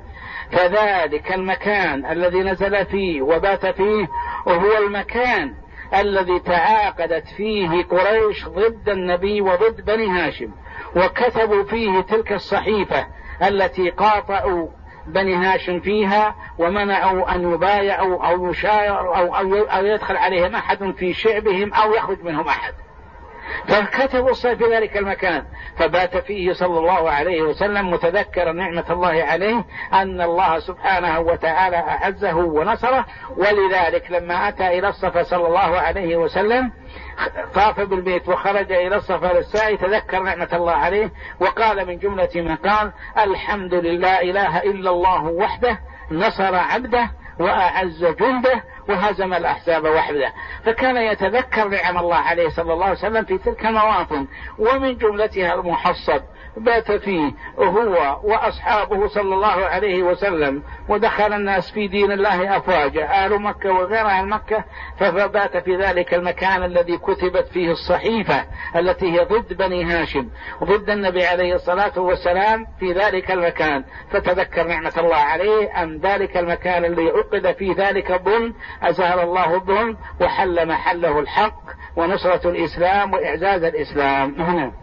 فذلك المكان الذي نزل فيه وبات فيه وهو المكان الذي تعاقدت فيه قريش ضد النبي وضد بني هاشم، وكتبوا فيه تلك الصحيفة التي قاطعوا بني هاشم فيها ومنعوا أن يبايعوا أو يشاير أو يدخل عليهم أحد في شعبهم أو يخرج منهم أحد، فكتبوا في ذلك المكان. فبات فيه صلى الله عليه وسلم متذكر نعمة الله عليه أن الله سبحانه وتعالى أعزه ونصره، ولذلك لما أتى إلى الصفا صلى الله عليه وسلم طاف بالبيت وخرج إلى الصفا للسعي تذكر نعمة الله عليه، وقال من جملة ما قال: الحمد لله إله إلا الله وحده نصر عبده وأعز جنده وهزم الأحزاب وحده. فكان يتذكر نعم الله عليه صلى الله عليه وسلم في تلك المواطن، ومن جملتها المحصب بات فيه هو وأصحابه صلى الله عليه وسلم، ودخل الناس في دين الله أفواجا، آل مكة وغير أهل مكة، فبات في ذلك المكان الذي كتبت فيه الصحيفة التي هي ضد بني هاشم وضد النبي عليه الصلاة والسلام في ذلك المكان. فتذكر نعمة الله عليه أن ذلك المكان الذي عقد فيه ذلك الظلم أزهر الله الظلم وحل محله الحق ونصرة الإسلام وإعزاز الإسلام. هنا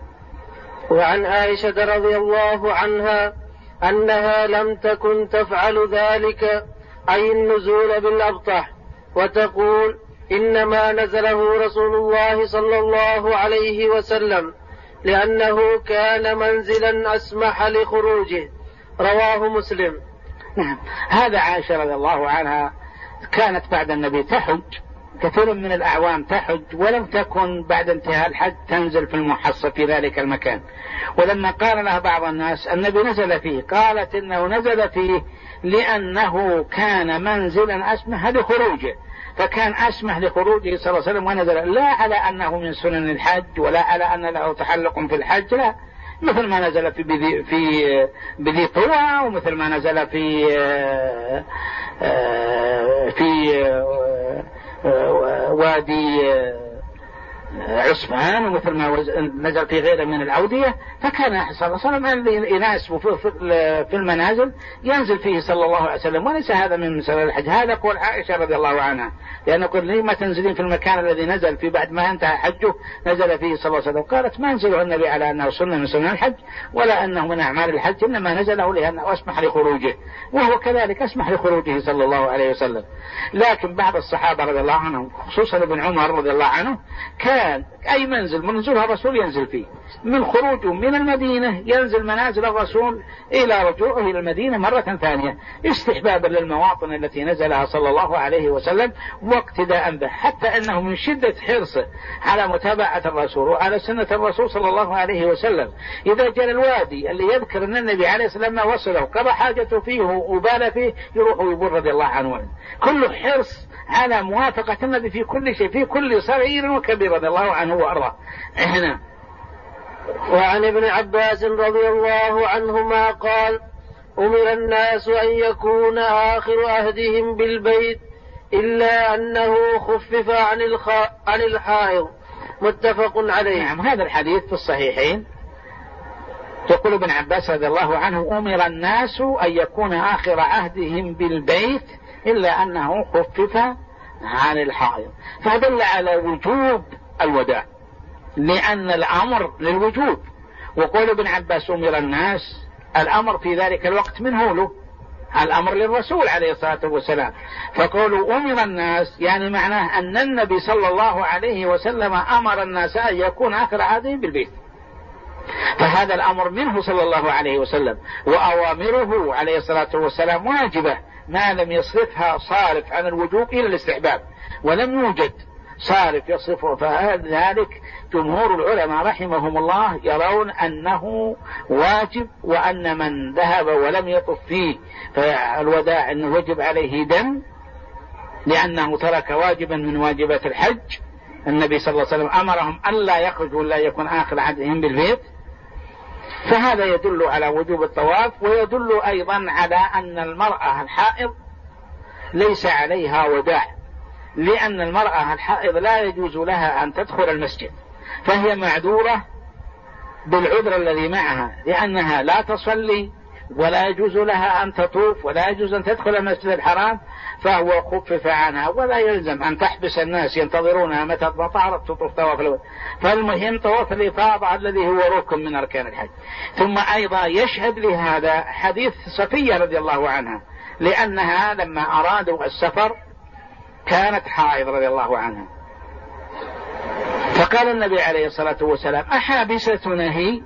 وعن عائشة رضي الله عنها أنها لم تكن تفعل ذلك، أي النزول بالأبطح، وتقول: إنما نزله رسول الله صلى الله عليه وسلم لأنه كان منزلا أسمح لخروجه. رواه مسلم. نعم، هذا عائشة رضي الله عنها كانت بعد النبي تحج، كثير من الأعوام تحج، ولم تكن بعد انتهاء الحج تنزل في المحصب في ذلك المكان. ولما قال لها بعض الناس النبي نزل فيه، قالت إنه نزل فيه لأنه كان منزلا أسمح لخروجه، فكان أسمح لخروجه صلى الله عليه وسلم ونزل، لا على أنه من سنن الحج ولا على أن له تعلق في الحج، لا، مثل ما نزل في بذي طوى، ومثل ما نزل في وادي عثمان ومثل ما نزل في غيره من الأودية. فكان صلى الله عليه وسلم يناسب في المنازل ينزل فيه صلى الله عليه وسلم. وليس هذا من مسألة الحج، هذا قول عائشة رضي الله عنها، لأنه قال لي ما تنزلين في المكان الذي نزل فيه بعد ما انتهى حجه نزل فيه صلى الله عليه وسلم. قالت ما نزله النبي على أنه سنة من سنن الحج ولا أنه من أعمال الحج، إنما نزله لأنه أسمح لخروجه، وهو كذلك أسمح لخروجه صلى الله عليه وسلم. لكن بعض الصحابة رضي الله عنهم خصوصا ابن عمر رضي الله عنه كان أي منزل منزلها الرسول ينزل فيه، من خروجه من المدينة ينزل منازل الرسول إلى رجوعه إلى المدينة مرة ثانية، استحبابا للمواطن التي نزلها صلى الله عليه وسلم واقتداء به، حتى أنه من شدة حرصه على متابعة الرسول وعلى سنة الرسول صلى الله عليه وسلم إذا جاء الوادي اللي يذكر أن النبي عليه السلام ما وصله قضى حاجته فيه وبال فيه يروح ويقول رضي الله عنه، كله حرص على موافقة النبي في كل شيء، في كل صغير وكبير رضي الله عنه وأرضاه. هنا وعن ابن عباس رضي الله عنهما قال: أمر الناس أن يكون آخر عهدهم بالبيت إلا أنه خفف عن الحائض، متفق عليه. نعم، هذا الحديث في الصحيحين. يقول ابن عباس رضي الله عنه: أمر الناس أن يكون آخر عهدهم بالبيت إلا أنه خفف عن الحائض، فدل على وجوب الوداع لأن الأمر للوجوب. وقول ابن عباس أمر الناس، الأمر في ذلك الوقت منه له، الأمر للرسول عليه الصلاة والسلام. فقولوا أمر الناس يعني معناه أن النبي صلى الله عليه وسلم أمر الناس أن يكون آخر عهدهم بالبيت، فهذا الأمر منه صلى الله عليه وسلم، وأوامره عليه الصلاة والسلام واجبة ما لم يصرفها صارف عن الوجوب إلى الاستحباب، ولم يوجد صارف يصرفه. فذلك جمهور العلماء رحمهم الله يرون أنه واجب، وأن من ذهب ولم يطف فيه فالوداع أنه وجب عليه دم، لأنه ترك واجبا من واجبات الحج. النبي صلى الله عليه وسلم أمرهم أن لا يخرجوا ولا يكون آخر عهدهم بالبيت، فهذا يدل على وجوب الطواف. ويدل أيضا على أن المرأة الحائض ليس عليها وداع، لأن المرأة الحائض لا يجوز لها أن تدخل المسجد، فهي معذورة بالعذر الذي معها، لأنها لا تصلي ولا يجوز لها أن تطوف ولا يجوز أن تدخل المسجد الحرام، فهو خفف عنها، ولا يلزم أن تحبس الناس ينتظرونها متى طهرت تطوف طواف الوداع. فالمهم طواف الإفاضة الذي هو ركن من أركان الحج. ثم أيضا يشهد لهذا حديث صفية رضي الله عنها، لأنها لما أرادوا السفر كانت حائض رضي الله عنها، فقال النبي عليه الصلاة والسلام: أحابستنا هي؟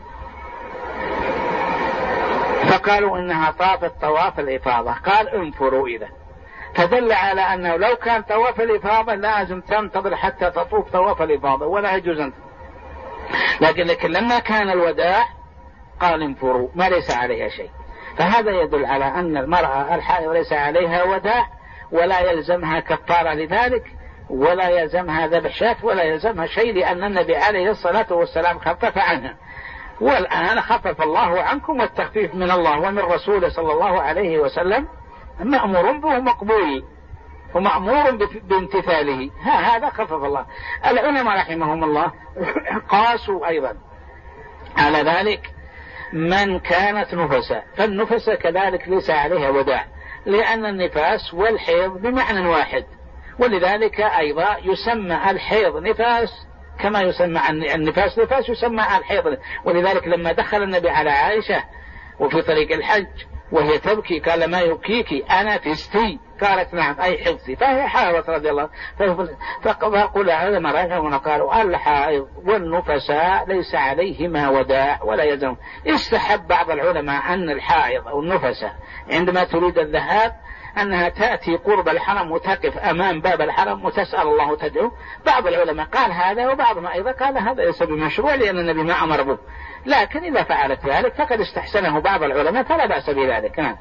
فقالوا إنها طافت طواف الإفاضة. قال: انفروا إذا. فدل على أنه لو كان طواف الإفاضة لازم تنتظر حتى تطوف طواف الإفاضة ولا يجوز أن، لكن لما كان الوداع قال انفروا، ما ليس عليها شيء. فهذا يدل على أن المرأة الحائض ليس عليها وداع ولا يلزمها كفارة لذلك، ولا يلزمها ذبح شاة، ولا يلزمها شيء، لأن النبي عليه الصلاة والسلام خفف عنها. والآن خفف الله عنكم، والتخفيف من الله ومن رسوله صلى الله عليه وسلم مأمور به مقبول ومأمور بامتثاله. هذا خفف الله. العلماء رحمهم الله قاسوا أيضا على ذلك من كانت نفسا، فالنفس كذلك ليس عليها وداع، لأن النفاس والحيض بمعنى واحد، ولذلك أيضا يسمى الحيض نفاس كما يسمى النفاس نفاس، يسمى الحيض. ولذلك لما دخل النبي على عائشة وفي طريق الحج وهي تبكي قال: ما يبكيك؟ أنا فستي؟ قالت: نعم، أي حفظي. فهي حائض رضي الله. فقال العلماء قالوا: الحائض والنفساء ليس عليهما وداع ولا يلزم. استحب بعض العلماء أن الحائض أو النفساء عندما تريد الذهاب أنها تأتي قرب الحرم وتقف أمام باب الحرم وتسأل الله تدعو. بعض العلماء قال هذا، وبعضهم أيضا قال هذا ليس بمشروع لأن النبي ما أمر به، لكن إذا فعلت ذلك فقد استحسنه بعض العلماء فلا بأس بذلك.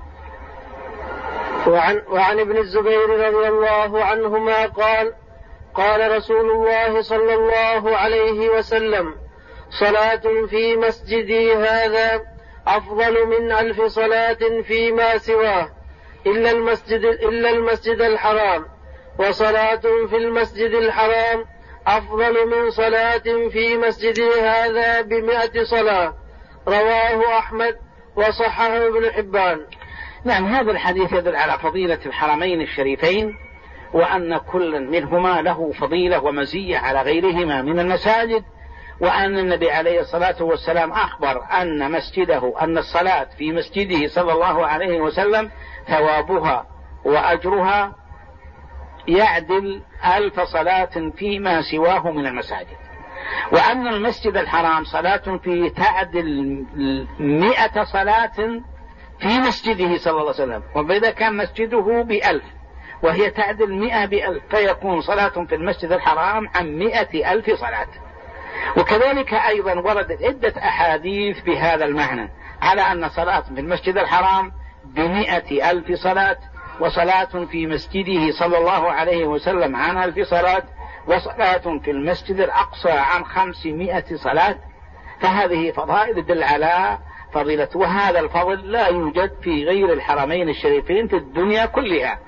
وعن ابن الزبير رضي الله عنهما قال: قال رسول الله صلى الله عليه وسلم: صلاة في مسجدي هذا أفضل من 1000 صلاة فيما سواه إلا المسجد الحرام. وصلاة في المسجد الحرام أفضل من صلاة في مسجده هذا ب100 صلاة. رواه أحمد وصححه ابن حبان. نعم، هذا الحديث يدل على فضيلة الحرمين الشريفين، وأن كل منهما له فضيلة ومزية على غيرهما من المساجد، وأن النبي عليه الصلاة والسلام أخبر أن الصلاة في مسجده صلى الله عليه وسلم ثوابها وأجرها يعدل 1000 صلاة فيما سواه من المساجد، وأن المسجد الحرام صلاة فيه تعدل 100 صلاة في مسجده صلى الله عليه وسلم، وإذا كان مسجده ب1000 وهي تعدل 100 ب1000، فيكون صلاة في المسجد الحرام عن 100,000 صلاة. وكذلك أيضا وردت عدة أحاديث بهذا المعنى على أن صلاة في المسجد الحرام ب100,000 صلاة، وصلاة في مسجده صلى الله عليه وسلم عن 1000 صلاة، وصلاة في المسجد الأقصى عن 500 صلاة. فهذه فضائل تدل على فضيلة، وهذا الفضل لا يوجد في غير الحرمين الشريفين في الدنيا كلها.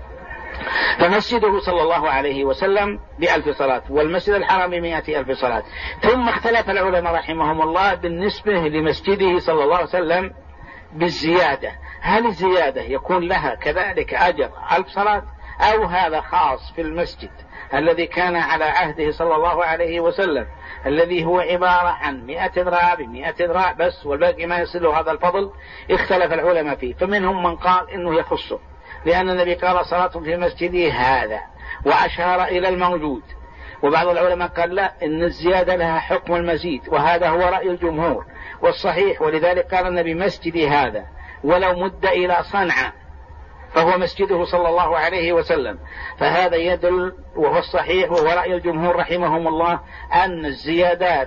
فمسجده صلى الله عليه وسلم ب1000 صلاة، والمسجد الحرام ب100,000 صلاة. ثم اختلف العلماء رحمهم الله بالنسبة لمسجده صلى الله عليه وسلم بالزيادة، هل الزيادة يكون لها كذلك أجر 1000 صلاة، أو هذا خاص في المسجد الذي كان على عهده صلى الله عليه وسلم الذي هو عبارة عن 100 ذراع ب100 ذراع بس، والباقي ما يصل هذا الفضل. اختلف العلماء فيه، فمنهم من قال إنه يخصه، لأن النبي قال صلاة في مسجده هذا وأشار إلى الموجود. وبعض العلماء قال لا، إن الزيادة لها حكم المزيد، وهذا هو رأي الجمهور والصحيح، ولذلك قال النبي مسجدي هذا ولو مد إلى صنعاء فهو مسجده صلى الله عليه وسلم. فهذا يدل، وهو الصحيح وهو رأي الجمهور رحمهم الله، أن الزيادات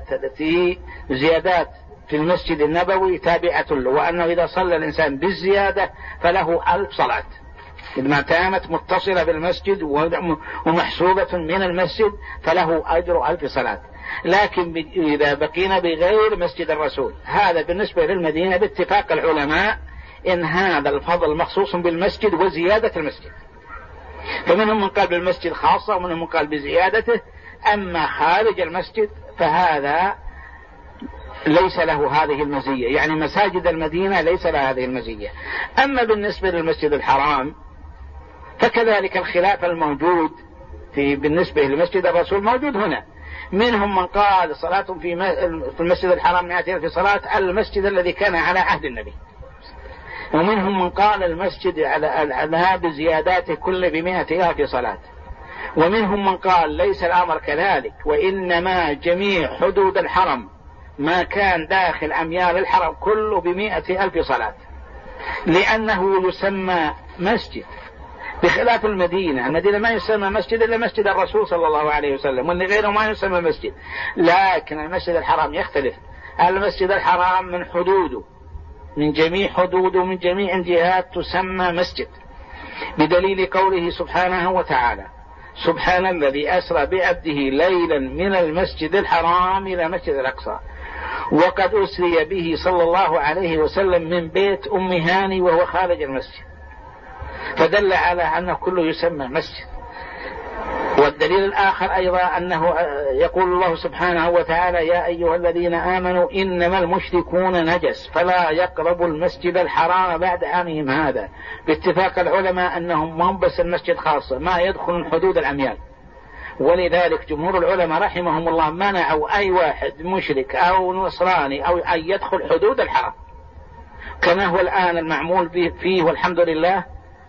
في المسجد النبوي تابعة له، وأنه إذا صلى الإنسان بالزيادة فله 1000 صلاة إذا كانت متصلة بالمسجد ومحسوبة من المسجد، فله أجر 1000 صلاة. لكن إذا بقينا بغير مسجد الرسول، هذا بالنسبة للمدينة باتفاق العلماء إن هذا الفضل مخصوص بالمسجد وزيادة المسجد، فمنهم من قال بالمسجد خاصة ومنهم من قال بزيادته. أما خارج المسجد فهذا ليس له هذه المزية، يعني مساجد المدينة ليس لها هذه المزية. أما بالنسبة للمسجد الحرام فكذلك الخلاف الموجود بالنسبة لمسجد الرسول موجود هنا. منهم من قال صلاة في المسجد الحرام 100,000 صلاة، المسجد الذي كان على عهد النبي، ومنهم من قال المسجد على بزياداته كل ب100,000 صلاة، ومنهم من قال ليس الأمر كذلك، وإنما جميع حدود الحرم ما كان داخل أميال الحرم كله ب100,000 صلاة، لأنه يسمى مسجد، بخلاف المدينة ما يسمى مسجد إلا مسجد الرسول صلى الله عليه وسلم، وأن غيره ما يسمى مسجد. لكن المسجد الحرام يختلف، المسجد الحرام من حدوده، من جميع حدوده، من جميع الجهات تسمى مسجد، بدليل قوله سبحانه وتعالى: سبحان الذي أسرى بعبده ليلا من المسجد الحرام إلى مسجد الأقصى، وقد أسري به صلى الله عليه وسلم من بيت أم هاني وهو خارج المسجد، فدل على أنه كله يسمى مسجد. والدليل الآخر أيضا أنه يقول الله سبحانه وتعالى: يا أيها الذين آمنوا إنما المشركون نجس فلا يقربوا المسجد الحرام بعد عامهم هذا. باتفاق العلماء أنهم ما بس المسجد خاصة، ما يدخل حدود الأميال، ولذلك جمهور العلماء رحمهم الله منعوا أي واحد مشرك أو نصراني أو أن يدخل حدود الحرم، كما هو الآن المعمول فيه. والحمد لله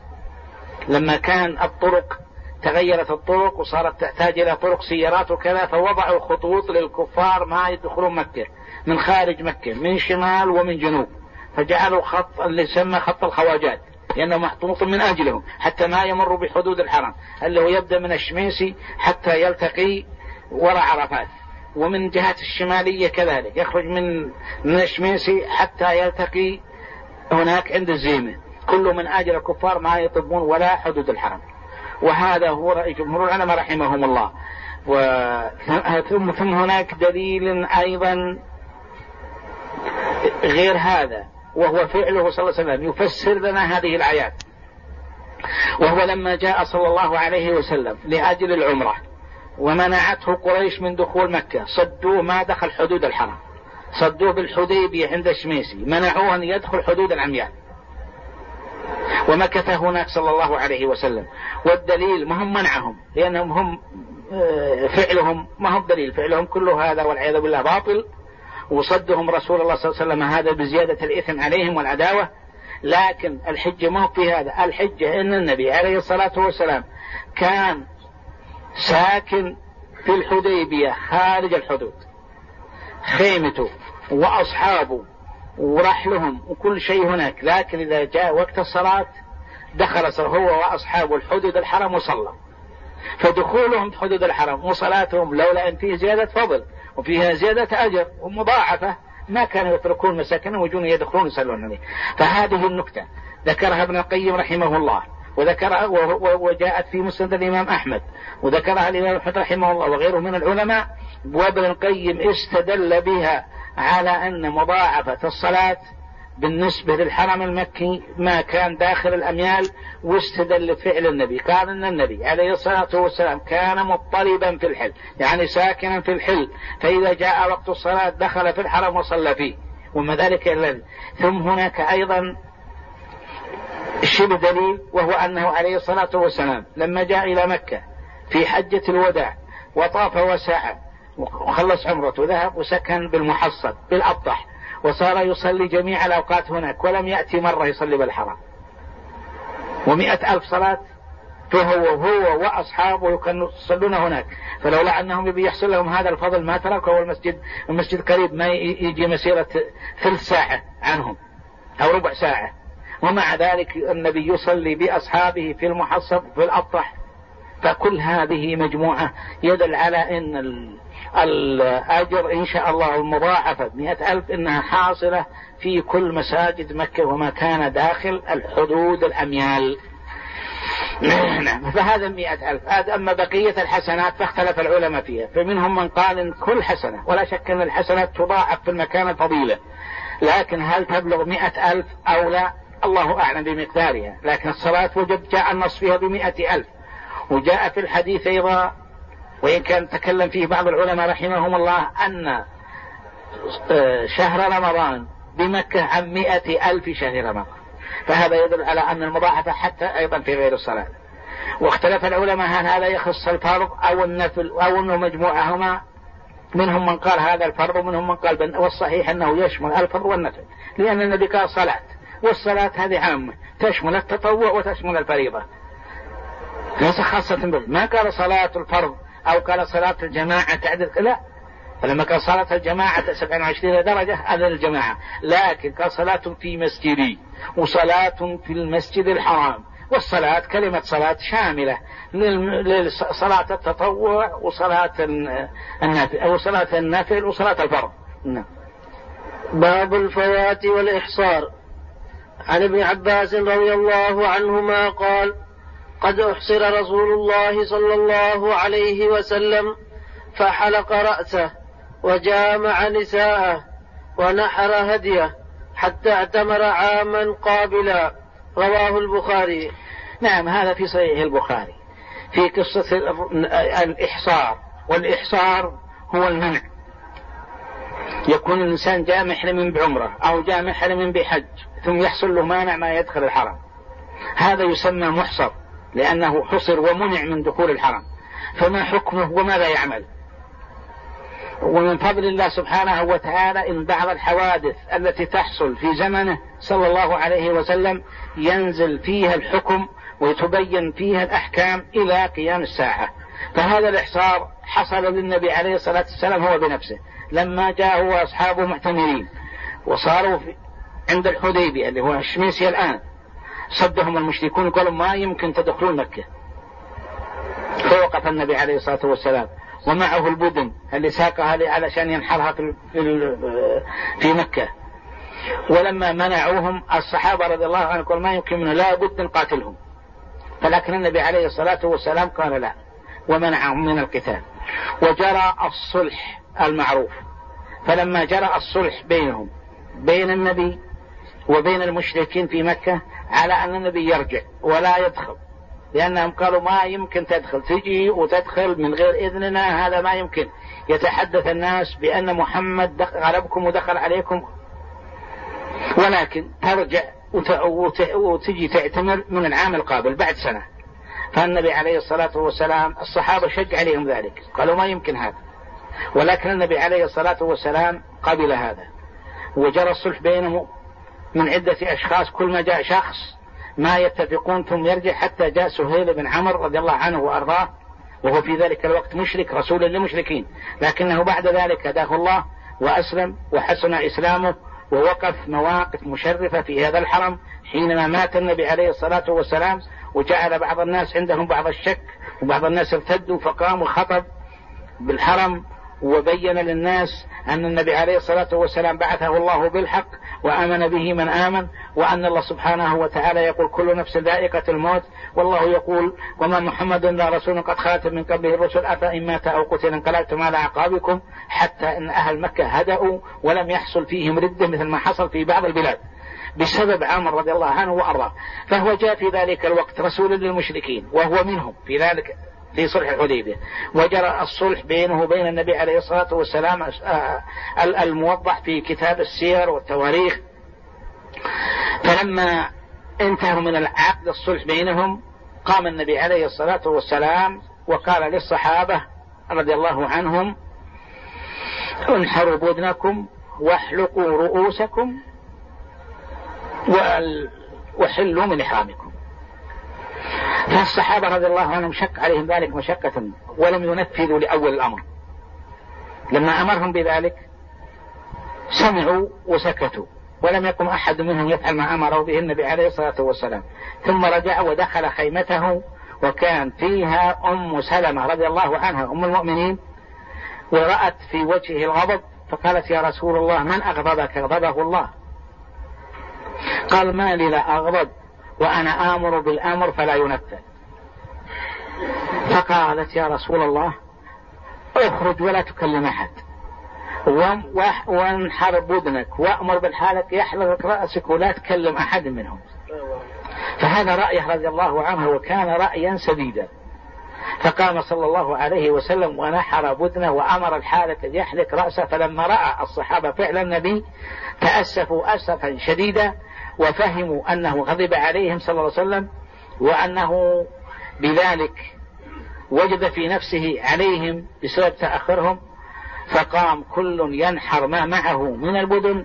لما كان الطرق تغيرت الطرق وصارت تحتاج إلى طرق سيارات وكذا، فوضعوا خطوط للكفار ما يدخلون مكة من خارج مكة من شمال ومن جنوب، فجعلوا خط اللي يسمى خط الخواجات، لأنه محطوط من أجلهم حتى ما يمر بحدود الحرم، اللي هو يبدأ من الشميسي حتى يلتقي وراء عرفات، ومن جهة الشمالية كذلك يخرج من الشميسي حتى يلتقي هناك عند الزيمة، كله من أجل الكفار ما يطبون ولا حدود الحرم. وهذا هو رأي جمهور العلماء رحمهم الله. ثم هناك دليل أيضا غير هذا، وهو فعله صلى الله عليه وسلم يفسر لنا هذه الآيات. وهو لما جاء صلى الله عليه وسلم لأجل العمرة ومنعته قريش من دخول مكة، صدوه ما دخل حدود الحرم، صدوه بالحديبية عند الشميسي، منعوه أن يدخل حدود العمياء، ومكث هناك صلى الله عليه وسلم. والدليل ما هم منعهم، لأنهم هم فعلهم ما هم دليل، فعلهم كله هذا والعياذ بالله باطل، وصدهم رسول الله صلى الله عليه وسلم هذا بزيادة الإثم عليهم والعداوة. لكن الحجة ما هو في هذا، الحجة أن النبي عليه الصلاة والسلام كان ساكن في الحديبية خارج الحدود، خيمته وأصحابه ورحلهم وكل شيء هناك، لكن إذا جاء وقت الصلاة دخل هو وأصحابه الحدود الحرم وصلى. فدخولهم في حدود الحرم وصلاتهم لولا أن فيه زيادة فضل وفيها زيادة أجر ومضاعفة ما كانوا يتركون مساكنهم ويجون يدخلون يصلون عليه. فهذه النكتة ذكرها ابن القيم رحمه الله، وذكرها وجاءت في مسند الإمام أحمد، وذكرها الإمام أحمد رحمه الله وغيره من العلماء، وابن القيم استدل بها على أن مضاعفة الصلاة بالنسبة للحرم المكي ما كان داخل الأميال، واستدل فعل النبي. قال أن النبي عليه الصلاة والسلام كان مضطربا في الحل، يعني ساكنا في الحل، فإذا جاء وقت الصلاة دخل في الحرم وصلى فيه، وما ذلك إلا. ثم هناك أيضا شبه دليل، وهو أنه عليه الصلاة والسلام لما جاء إلى مكة في حجة الوداع وطاف وسعى وخلص عمرته وذهب وسكن بالمحصب بالأبطح، وصار يصلي جميع الأوقات هناك، ولم يأتي مرة يصلي بالحرم، 100,000 صلاة فهو وأصحابه يكونوا يصلون هناك. فلولا أنهم يبي يحصل لهم هذا الفضل ما تركوا المسجد قريب، ما يجي مسيرة ثلث ساعة عنهم أو ربع ساعة، ومع ذلك النبي يصلي بأصحابه في المحصب في الأبطح. فكل هذه مجموعة يدل على أن الأجر إن شاء الله المضاعفة 100,000 إنها حاصلة في كل مساجد مكة وما كان داخل الحدود الأميال. فهذا 100,000. أما بقية الحسنات فاختلف العلماء فيها، فمنهم من قال إن كل حسنة، ولا شك أن الحسنات تضاعف في المكان الفضيلة، لكن هل تبلغ 100,000 أو لا الله أعلم بمقدارها. لكن الصلاة وجب جاء النص فيها ب100,000. وجاء في الحديث أيضا، وإن كان تكلم فيه بعض العلماء رحمهم الله، أن شهر رمضان بمكة عن 100,000 شهر رمضان، فهذا يدل على أن المضاعفة حتى أيضا في غير الصلاة. واختلف العلماء هل هذا يخص الفرض أو النفل أو أنه مجموعهما. منهم من قال هذا الفرض ومنهم من قال والصحيح أنه يشمل الفرض والنفل، لأن النبي قال صلاة، والصلاة هذه عامة تشمل التطوع وتشمل الفريضة، ليس خاصة ما قال صلاة الفرض أو قال صلاة الجماعة تعدل، لا. فلما قال صلاة الجماعة 27 درجة هذا الجماعة، لكن قال صلاة في مسجدي وصلاة في المسجد الحرام. والصلاة كلمة صلاة شاملة لصلاة التطوع وصلاة النافل أو صلاة النافل وصلاة الفرض. باب الفوات والإحصار. عن ابن عباس رضي الله عنهما قال: قد أحصر رسول الله صلى الله عليه وسلم فحلق رأسه وجامع نساءه ونحر هديه حتى اعتمر عاما قابلا. رواه البخاري. نعم، هذا في صحيح البخاري في قصة الإحصار. والإحصار هو المنع، يكون الإنسان جاء محرم بعمرة أو جاء محرم بحج ثم يحصل له مانع ما يدخل الحرم، هذا يسمى محصر لأنه حصر ومنع من دخول الحرم. فما حكمه وماذا يعمل؟ ومن فضل الله سبحانه وتعالى إن بعض الحوادث التي تحصل في زمنه صلى الله عليه وسلم ينزل فيها الحكم ويتبين فيها الأحكام إلى قيام الساعة. فهذا الإحصار حصل للنبي عليه الصلاة والسلام هو بنفسه لما جاء هو أصحابه معتمرين وصاروا عند الحديبية اللي هو الشميسي الآن، صدهم المشركون قالوا ما يمكن تدخلون مكة، فوقف النبي عليه الصلاة والسلام ومعه البدن اللي ساقها علشان ينحرها في مكة. ولما منعوهم الصحابة رضي الله عنهم قالوا ما يمكن منه، لا بد نقاتلهم. فلكن النبي عليه الصلاة والسلام قال لا ومنعهم من القتال. وجرى الصلح المعروف. فلما جرى الصلح بينهم بين النبي وبين المشركين في مكة على أن النبي يرجع ولا يدخل، لأنهم قالوا ما يمكن تدخل، تجي وتدخل من غير إذننا، هذا ما يمكن. يتحدث الناس بأن محمد غلبكم ودخل عليكم، ولكن ترجع وتجي تعتمر من العام القابل بعد سنة. فالنبي عليه الصلاة والسلام الصحابة شجع عليهم ذلك، قالوا ما يمكن هذا، ولكن النبي عليه الصلاة والسلام قبل هذا، وجرى الصلح بينهم من عدة أشخاص، كل ما جاء شخص ما يتفقون ثم يرجع، حتى جاء سهيل بن عمرو رضي الله عنه وأرضاه، وهو في ذلك الوقت مشرك رسول للمشركين، لكنه بعد ذلك هداه الله وأسلم وحسن إسلامه، ووقف مواقف مشرفة في هذا الحرم حينما مات النبي عليه الصلاة والسلام، وجعل بعض الناس عندهم بعض الشك، وبعض الناس ارتدوا، فقام وخطب بالحرم وبين للناس أن النبي عليه الصلاة والسلام بعثه الله بالحق وآمن به من آمن، وأن الله سبحانه وتعالى يقول كل نفس ذائقة الموت، والله يقول وما محمد إلا رسول قد خلت من قبله الرسل أفإن مات أو قتل انقلبتم على أعقابكم، حتى أن أهل مكة هدأوا ولم يحصل فيهم ردة مثل ما حصل في بعض البلاد بسبب عمر رضي الله عنه وأرضاه. فهو جاء في ذلك الوقت رسول للمشركين وهو منهم في ذلك في صلح الحديبية، وجرى الصلح بينه وبين النبي عليه الصلاة والسلام الموضح في كتاب السير والتواريخ. فلما انتهوا من العقد الصلح بينهم قام النبي عليه الصلاة والسلام وقال للصحابة رضي الله عنهم انحروا بدنكم واحلقوا رؤوسكم وحلوا من إحرامكم. فالصحابة رضي الله عنهم شق عليهم ذلك مشقة ولم ينفذوا لأول الأمر. لما أمرهم بذلك سمعوا وسكتوا، ولم يقم أحد منهم يفعل ما أمره به النبي عليه الصلاة والسلام. ثم رجع ودخل خيمته، وكان فيها أم سلمة رضي الله عنها أم المؤمنين، ورأت في وجهه الغضب فقالت يا رسول الله من أغضبك؟ غضبه الله. قال ما لي لا أغضب وأنا آمر بالأمر فلا ينفذ. فقالت يا رسول الله اخرج ولا تكلم أحد، وانحر بدنك وأمر بالحالة يحلق رأسك ولا تكلم أحد منهم. فهذا رأيه رضي الله عنه، وكان رأيا سديدا. فقام صلى الله عليه وسلم ونحر بدنه وأمر الحالة يحلق رأسه. فلما رأى الصحابة فعل النبي تأسفوا أسفا شديدا، وفهموا أنه غضب عليهم صلى الله عليه وسلم، وأنه بذلك وجد في نفسه عليهم بسبب تأخرهم. فقام كل ينحر ما معه من البدن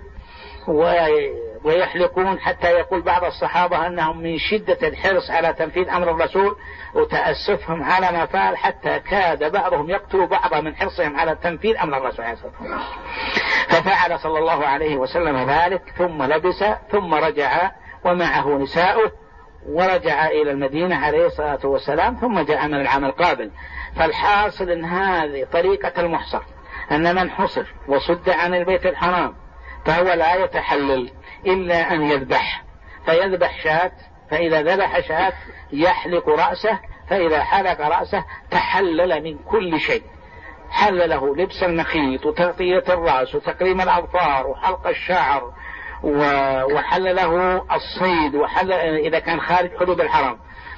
ويحلقون، حتى يقول بعض الصحابة أنهم من شدة الحرص على تنفيذ أمر الرسول وتأسفهم على ما فعل، حتى كاد بعضهم يقتل بعضا من حرصهم على تنفيذ أمر الرسول عليه الصلاة والسلام. ففعل صلى الله عليه وسلم ذلك، ثم لبس ثم رجع ومعه نساؤه، ورجع إلى المدينة عليه الصلاة والسلام، ثم جاء من العام القابل. فالحاصل أن هذه طريقة المحصر، أن من حصر وصد عن البيت الحرام فهو لا يتحلل إلا أن يذبح، فيذبح شاة، فإذا ذبح شاة يحلق رأسه، فإذا حلق رأسه تحلل من كل شيء، حل له لبس المخيط وتغطية الرأس وتقليم الأظفار وحلق الشعر، وحل له الصيد، وحل إذا كان خارج حدود الحرم،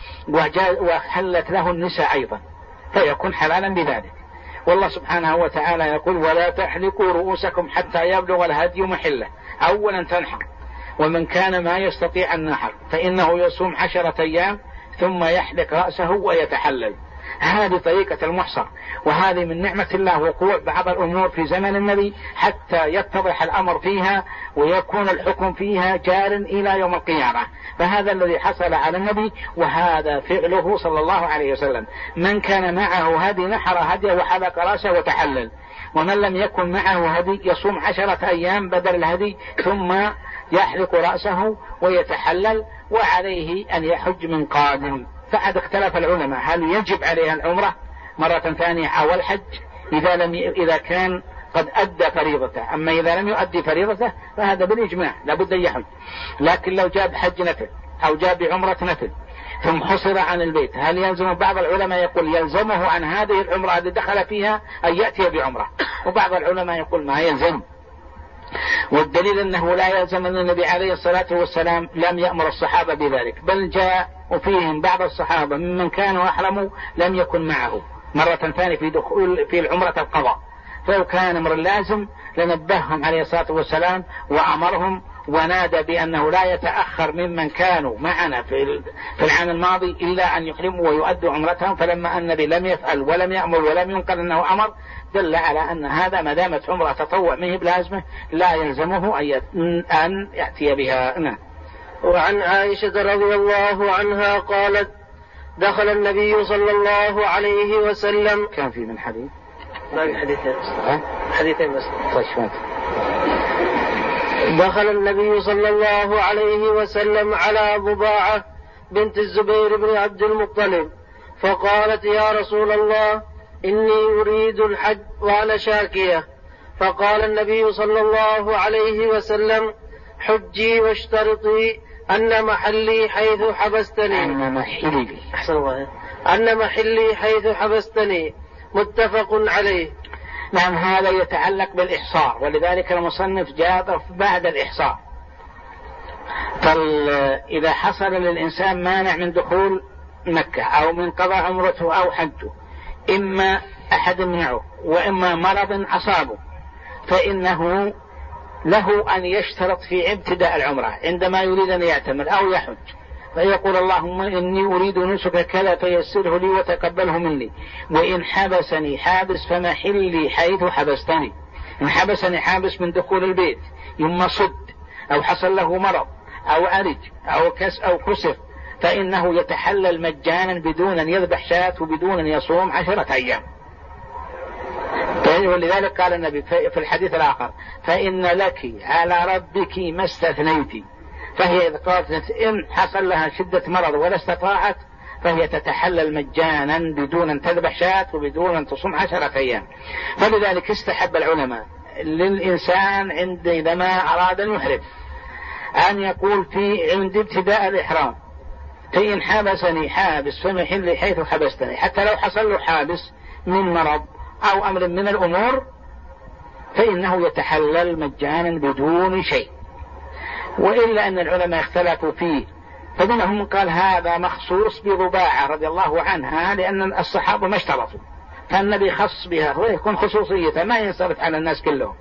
وحلت له النساء أيضا، فيكون حلالا بذلك. والله سبحانه وتعالى يقول ولا تحلقوا رؤوسكم حتى يبلغ الهدي محله. أولا تنحر، ومن كان ما يستطيع النحر فإنه يصوم 10 أيام ثم يحلق رأسه ويتحلل. هذه طريقة المحصر، وهذه من نعمة الله وقوع بعض الأمور في زمن النبي حتى يتضح الأمر فيها ويكون الحكم فيها جار إلى يوم القيامة. فهذا الذي حصل على النبي، وهذا فعله صلى الله عليه وسلم. من كان معه هدي نحر هديه وحلق رأسه وتحلل، ومن لم يكن معه هدي يصوم 10 أيام بدل الهدي ثم يحلق رأسه ويتحلل، وعليه أن يحج من قادم. فقد اختلف العلماء هل يجب عليها العمرة مرة ثانية أو الحج إذا كان قد أدى فريضته. أما إذا لم يؤدي فريضته فهذا بالإجماع لابد أن يحج. لكن لو جاب حج نفل أو جاب عمرة نفل ثم حصر عن البيت، هل يلزم؟ بعض العلماء يقول يلزمه عن هذه العمرة التي دخل فيها أن يأتي بعمرة، وبعض العلماء يقول ما يلزم، والدليل أنه لا يلزم أن النبي عليه الصلاة والسلام لم يأمر الصحابة بذلك، بل جاء وفيهم بعض الصحابة ممن كانوا أحرموا لم يكن معه مرة ثانية في دخول في العمرة القضاء، فلو كان أمر لازم لنبههم عليه الصلاة والسلام وأمرهم ونادى بأنه لا يتأخر ممن كانوا معنا في العام الماضي إلا أن يحرموا ويؤدوا عمرتهم. فلما النبي لم يفعل ولم يأمر ولم ينقل أنه أمر دل على أن هذا ما دامت عمرة تطوع منه بلازمه لا يلزمه أن يأتي بها. وعن عائشة رضي الله عنها قالت: دخل النبي صلى الله عليه وسلم. كان في من حديث؟ حديثين بس. دخل النبي صلى الله عليه وسلم على ضباعة بنت الزبير بن عبد المطلب فقالت: يا رسول الله إني أريد الحج وأنا شاكية. فقال النبي صلى الله عليه وسلم: حجي واشترطي أن محلي حيث حبستني. أن محلي حيث حبستني. متفق عليه. نعم، هذا يتعلق بالإحصار، ولذلك المصنف جاء بعد الإحصار. إذا حصل للإنسان مانع من دخول مكة أو من قضاء عمرته أو حجه، إما أحد منعه وإما مرض أصابه، فإنه له أن يشترط في ابتداء العمرة عندما يريد أن يعتمر أو يحج، فيقول: اللهم إني أريد نسك كذا فيسره لي وتقبله مني، وإن حبسني حابس فمحلي حيث حبستني. إن حبسني حابس من دخول البيت يما صد أو حصل له مرض أو أرج أو كسر، فإنه يتحلل مجانا بدون أن يذبح شاة وبدون أن يصوم 10 أيام. ولذلك قال النبي في الحديث الآخر: فإن لك على ربك ما استثنيت. فهي إذا قالت إن حصل لها شدة مرض ولا استطاعت فهي تتحلل مجانا بدون أن تذبح شاة وبدون أن تصوم 10 أيام. فلذلك استحب العلماء للإنسان عندما أراد أن يحرم أن يقول عند ابتداء الإحرام: فإن حبسني حابس فمحلي حيث حبستني، حتى لو حصل له حابس من مرض أو أمر من الأمور فإنه يتحلل مجانا بدون شيء. وإلا أن العلماء اختلفوا فيه، فمنهم من قال هذا مخصوص بضباعة رضي الله عنها لأن الصحابة ما اشترطوا، فالنبي خص بها ويكون خصوصيته ما ينصرف على الناس كلهم.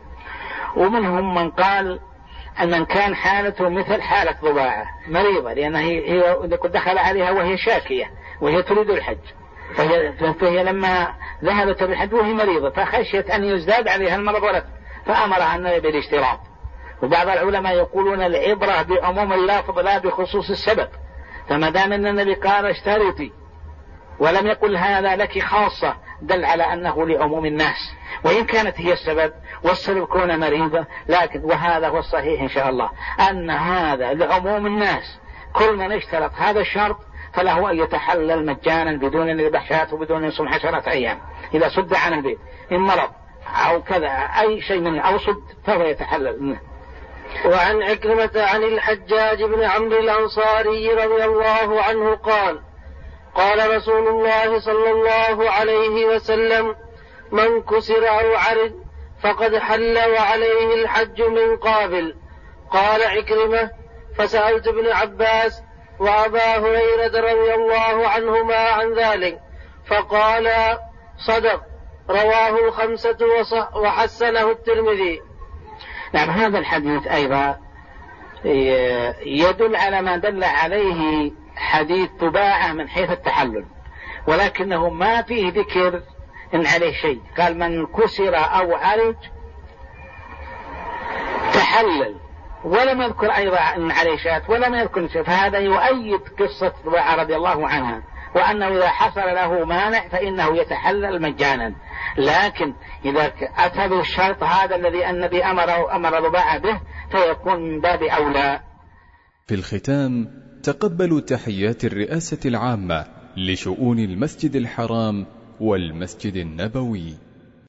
ومنهم من قال أن من كان حالته مثل حالة ضباعة مريضة، لأنها هي دخل عليها وهي شاكية وهي تريد الحج، فهي لما ذهبت بالحج وهي مريضة فخشيت أن يزداد عليها المرض ولد فأمرها النبي بالاشتراط. وبعض العلماء يقولون العبرة بعموم اللفظ لا بخصوص السبب، فما دام أن النبي قال اشترطي ولم يقل هذا لك خاصة دل على أنه لعموم الناس، وإن كانت هي السبب والسبب كون مريضة، لكن وهذا هو الصحيح إن شاء الله أن هذا لعموم الناس، كل من اشترط هذا الشرط فله أن يتحلل مجانا بدون أن يذبح شاة وبدون أن يصوم 10 أيام إذا صد عن البيت، إن مرض أو كذا أي شيء منه أو صد فهو يتحلل منه. وعن عكرمة عن الحجاج بن عمرو الأنصاري رضي الله عنه قال: قال رسول الله صلى الله عليه وسلم: من كسر أو عرج فقد حل وعليه الحج من قابل. قال عكرمة: فسألت ابن عباس وأبا هريرة رضي الله عنهما عن ذلك فقال: صدق. رواه 5 وحسنه الترمذي. نعم، هذا الحديث أيضا يدل على ما دل عليه حديث طباعة من حيث التحلل، ولكنه ما فيه ذكر إن عليه شيء. قال: من كسر أو عرج تحلل، ولم يذكر أيضا إن عليه شاة ولم يذكر شيء، فهذا يؤيد قصة طباعة رضي الله عنها، وأنه إذا حصل له مانع فإنه يتحلل مجانا. لكن إذا أتى بالشرط هذا الذي النبي أمر طباعة به فيكون من باب أولى. في الختام تقبلوا تحيات الرئاسة العامة لشؤون المسجد الحرام والمسجد النبوي.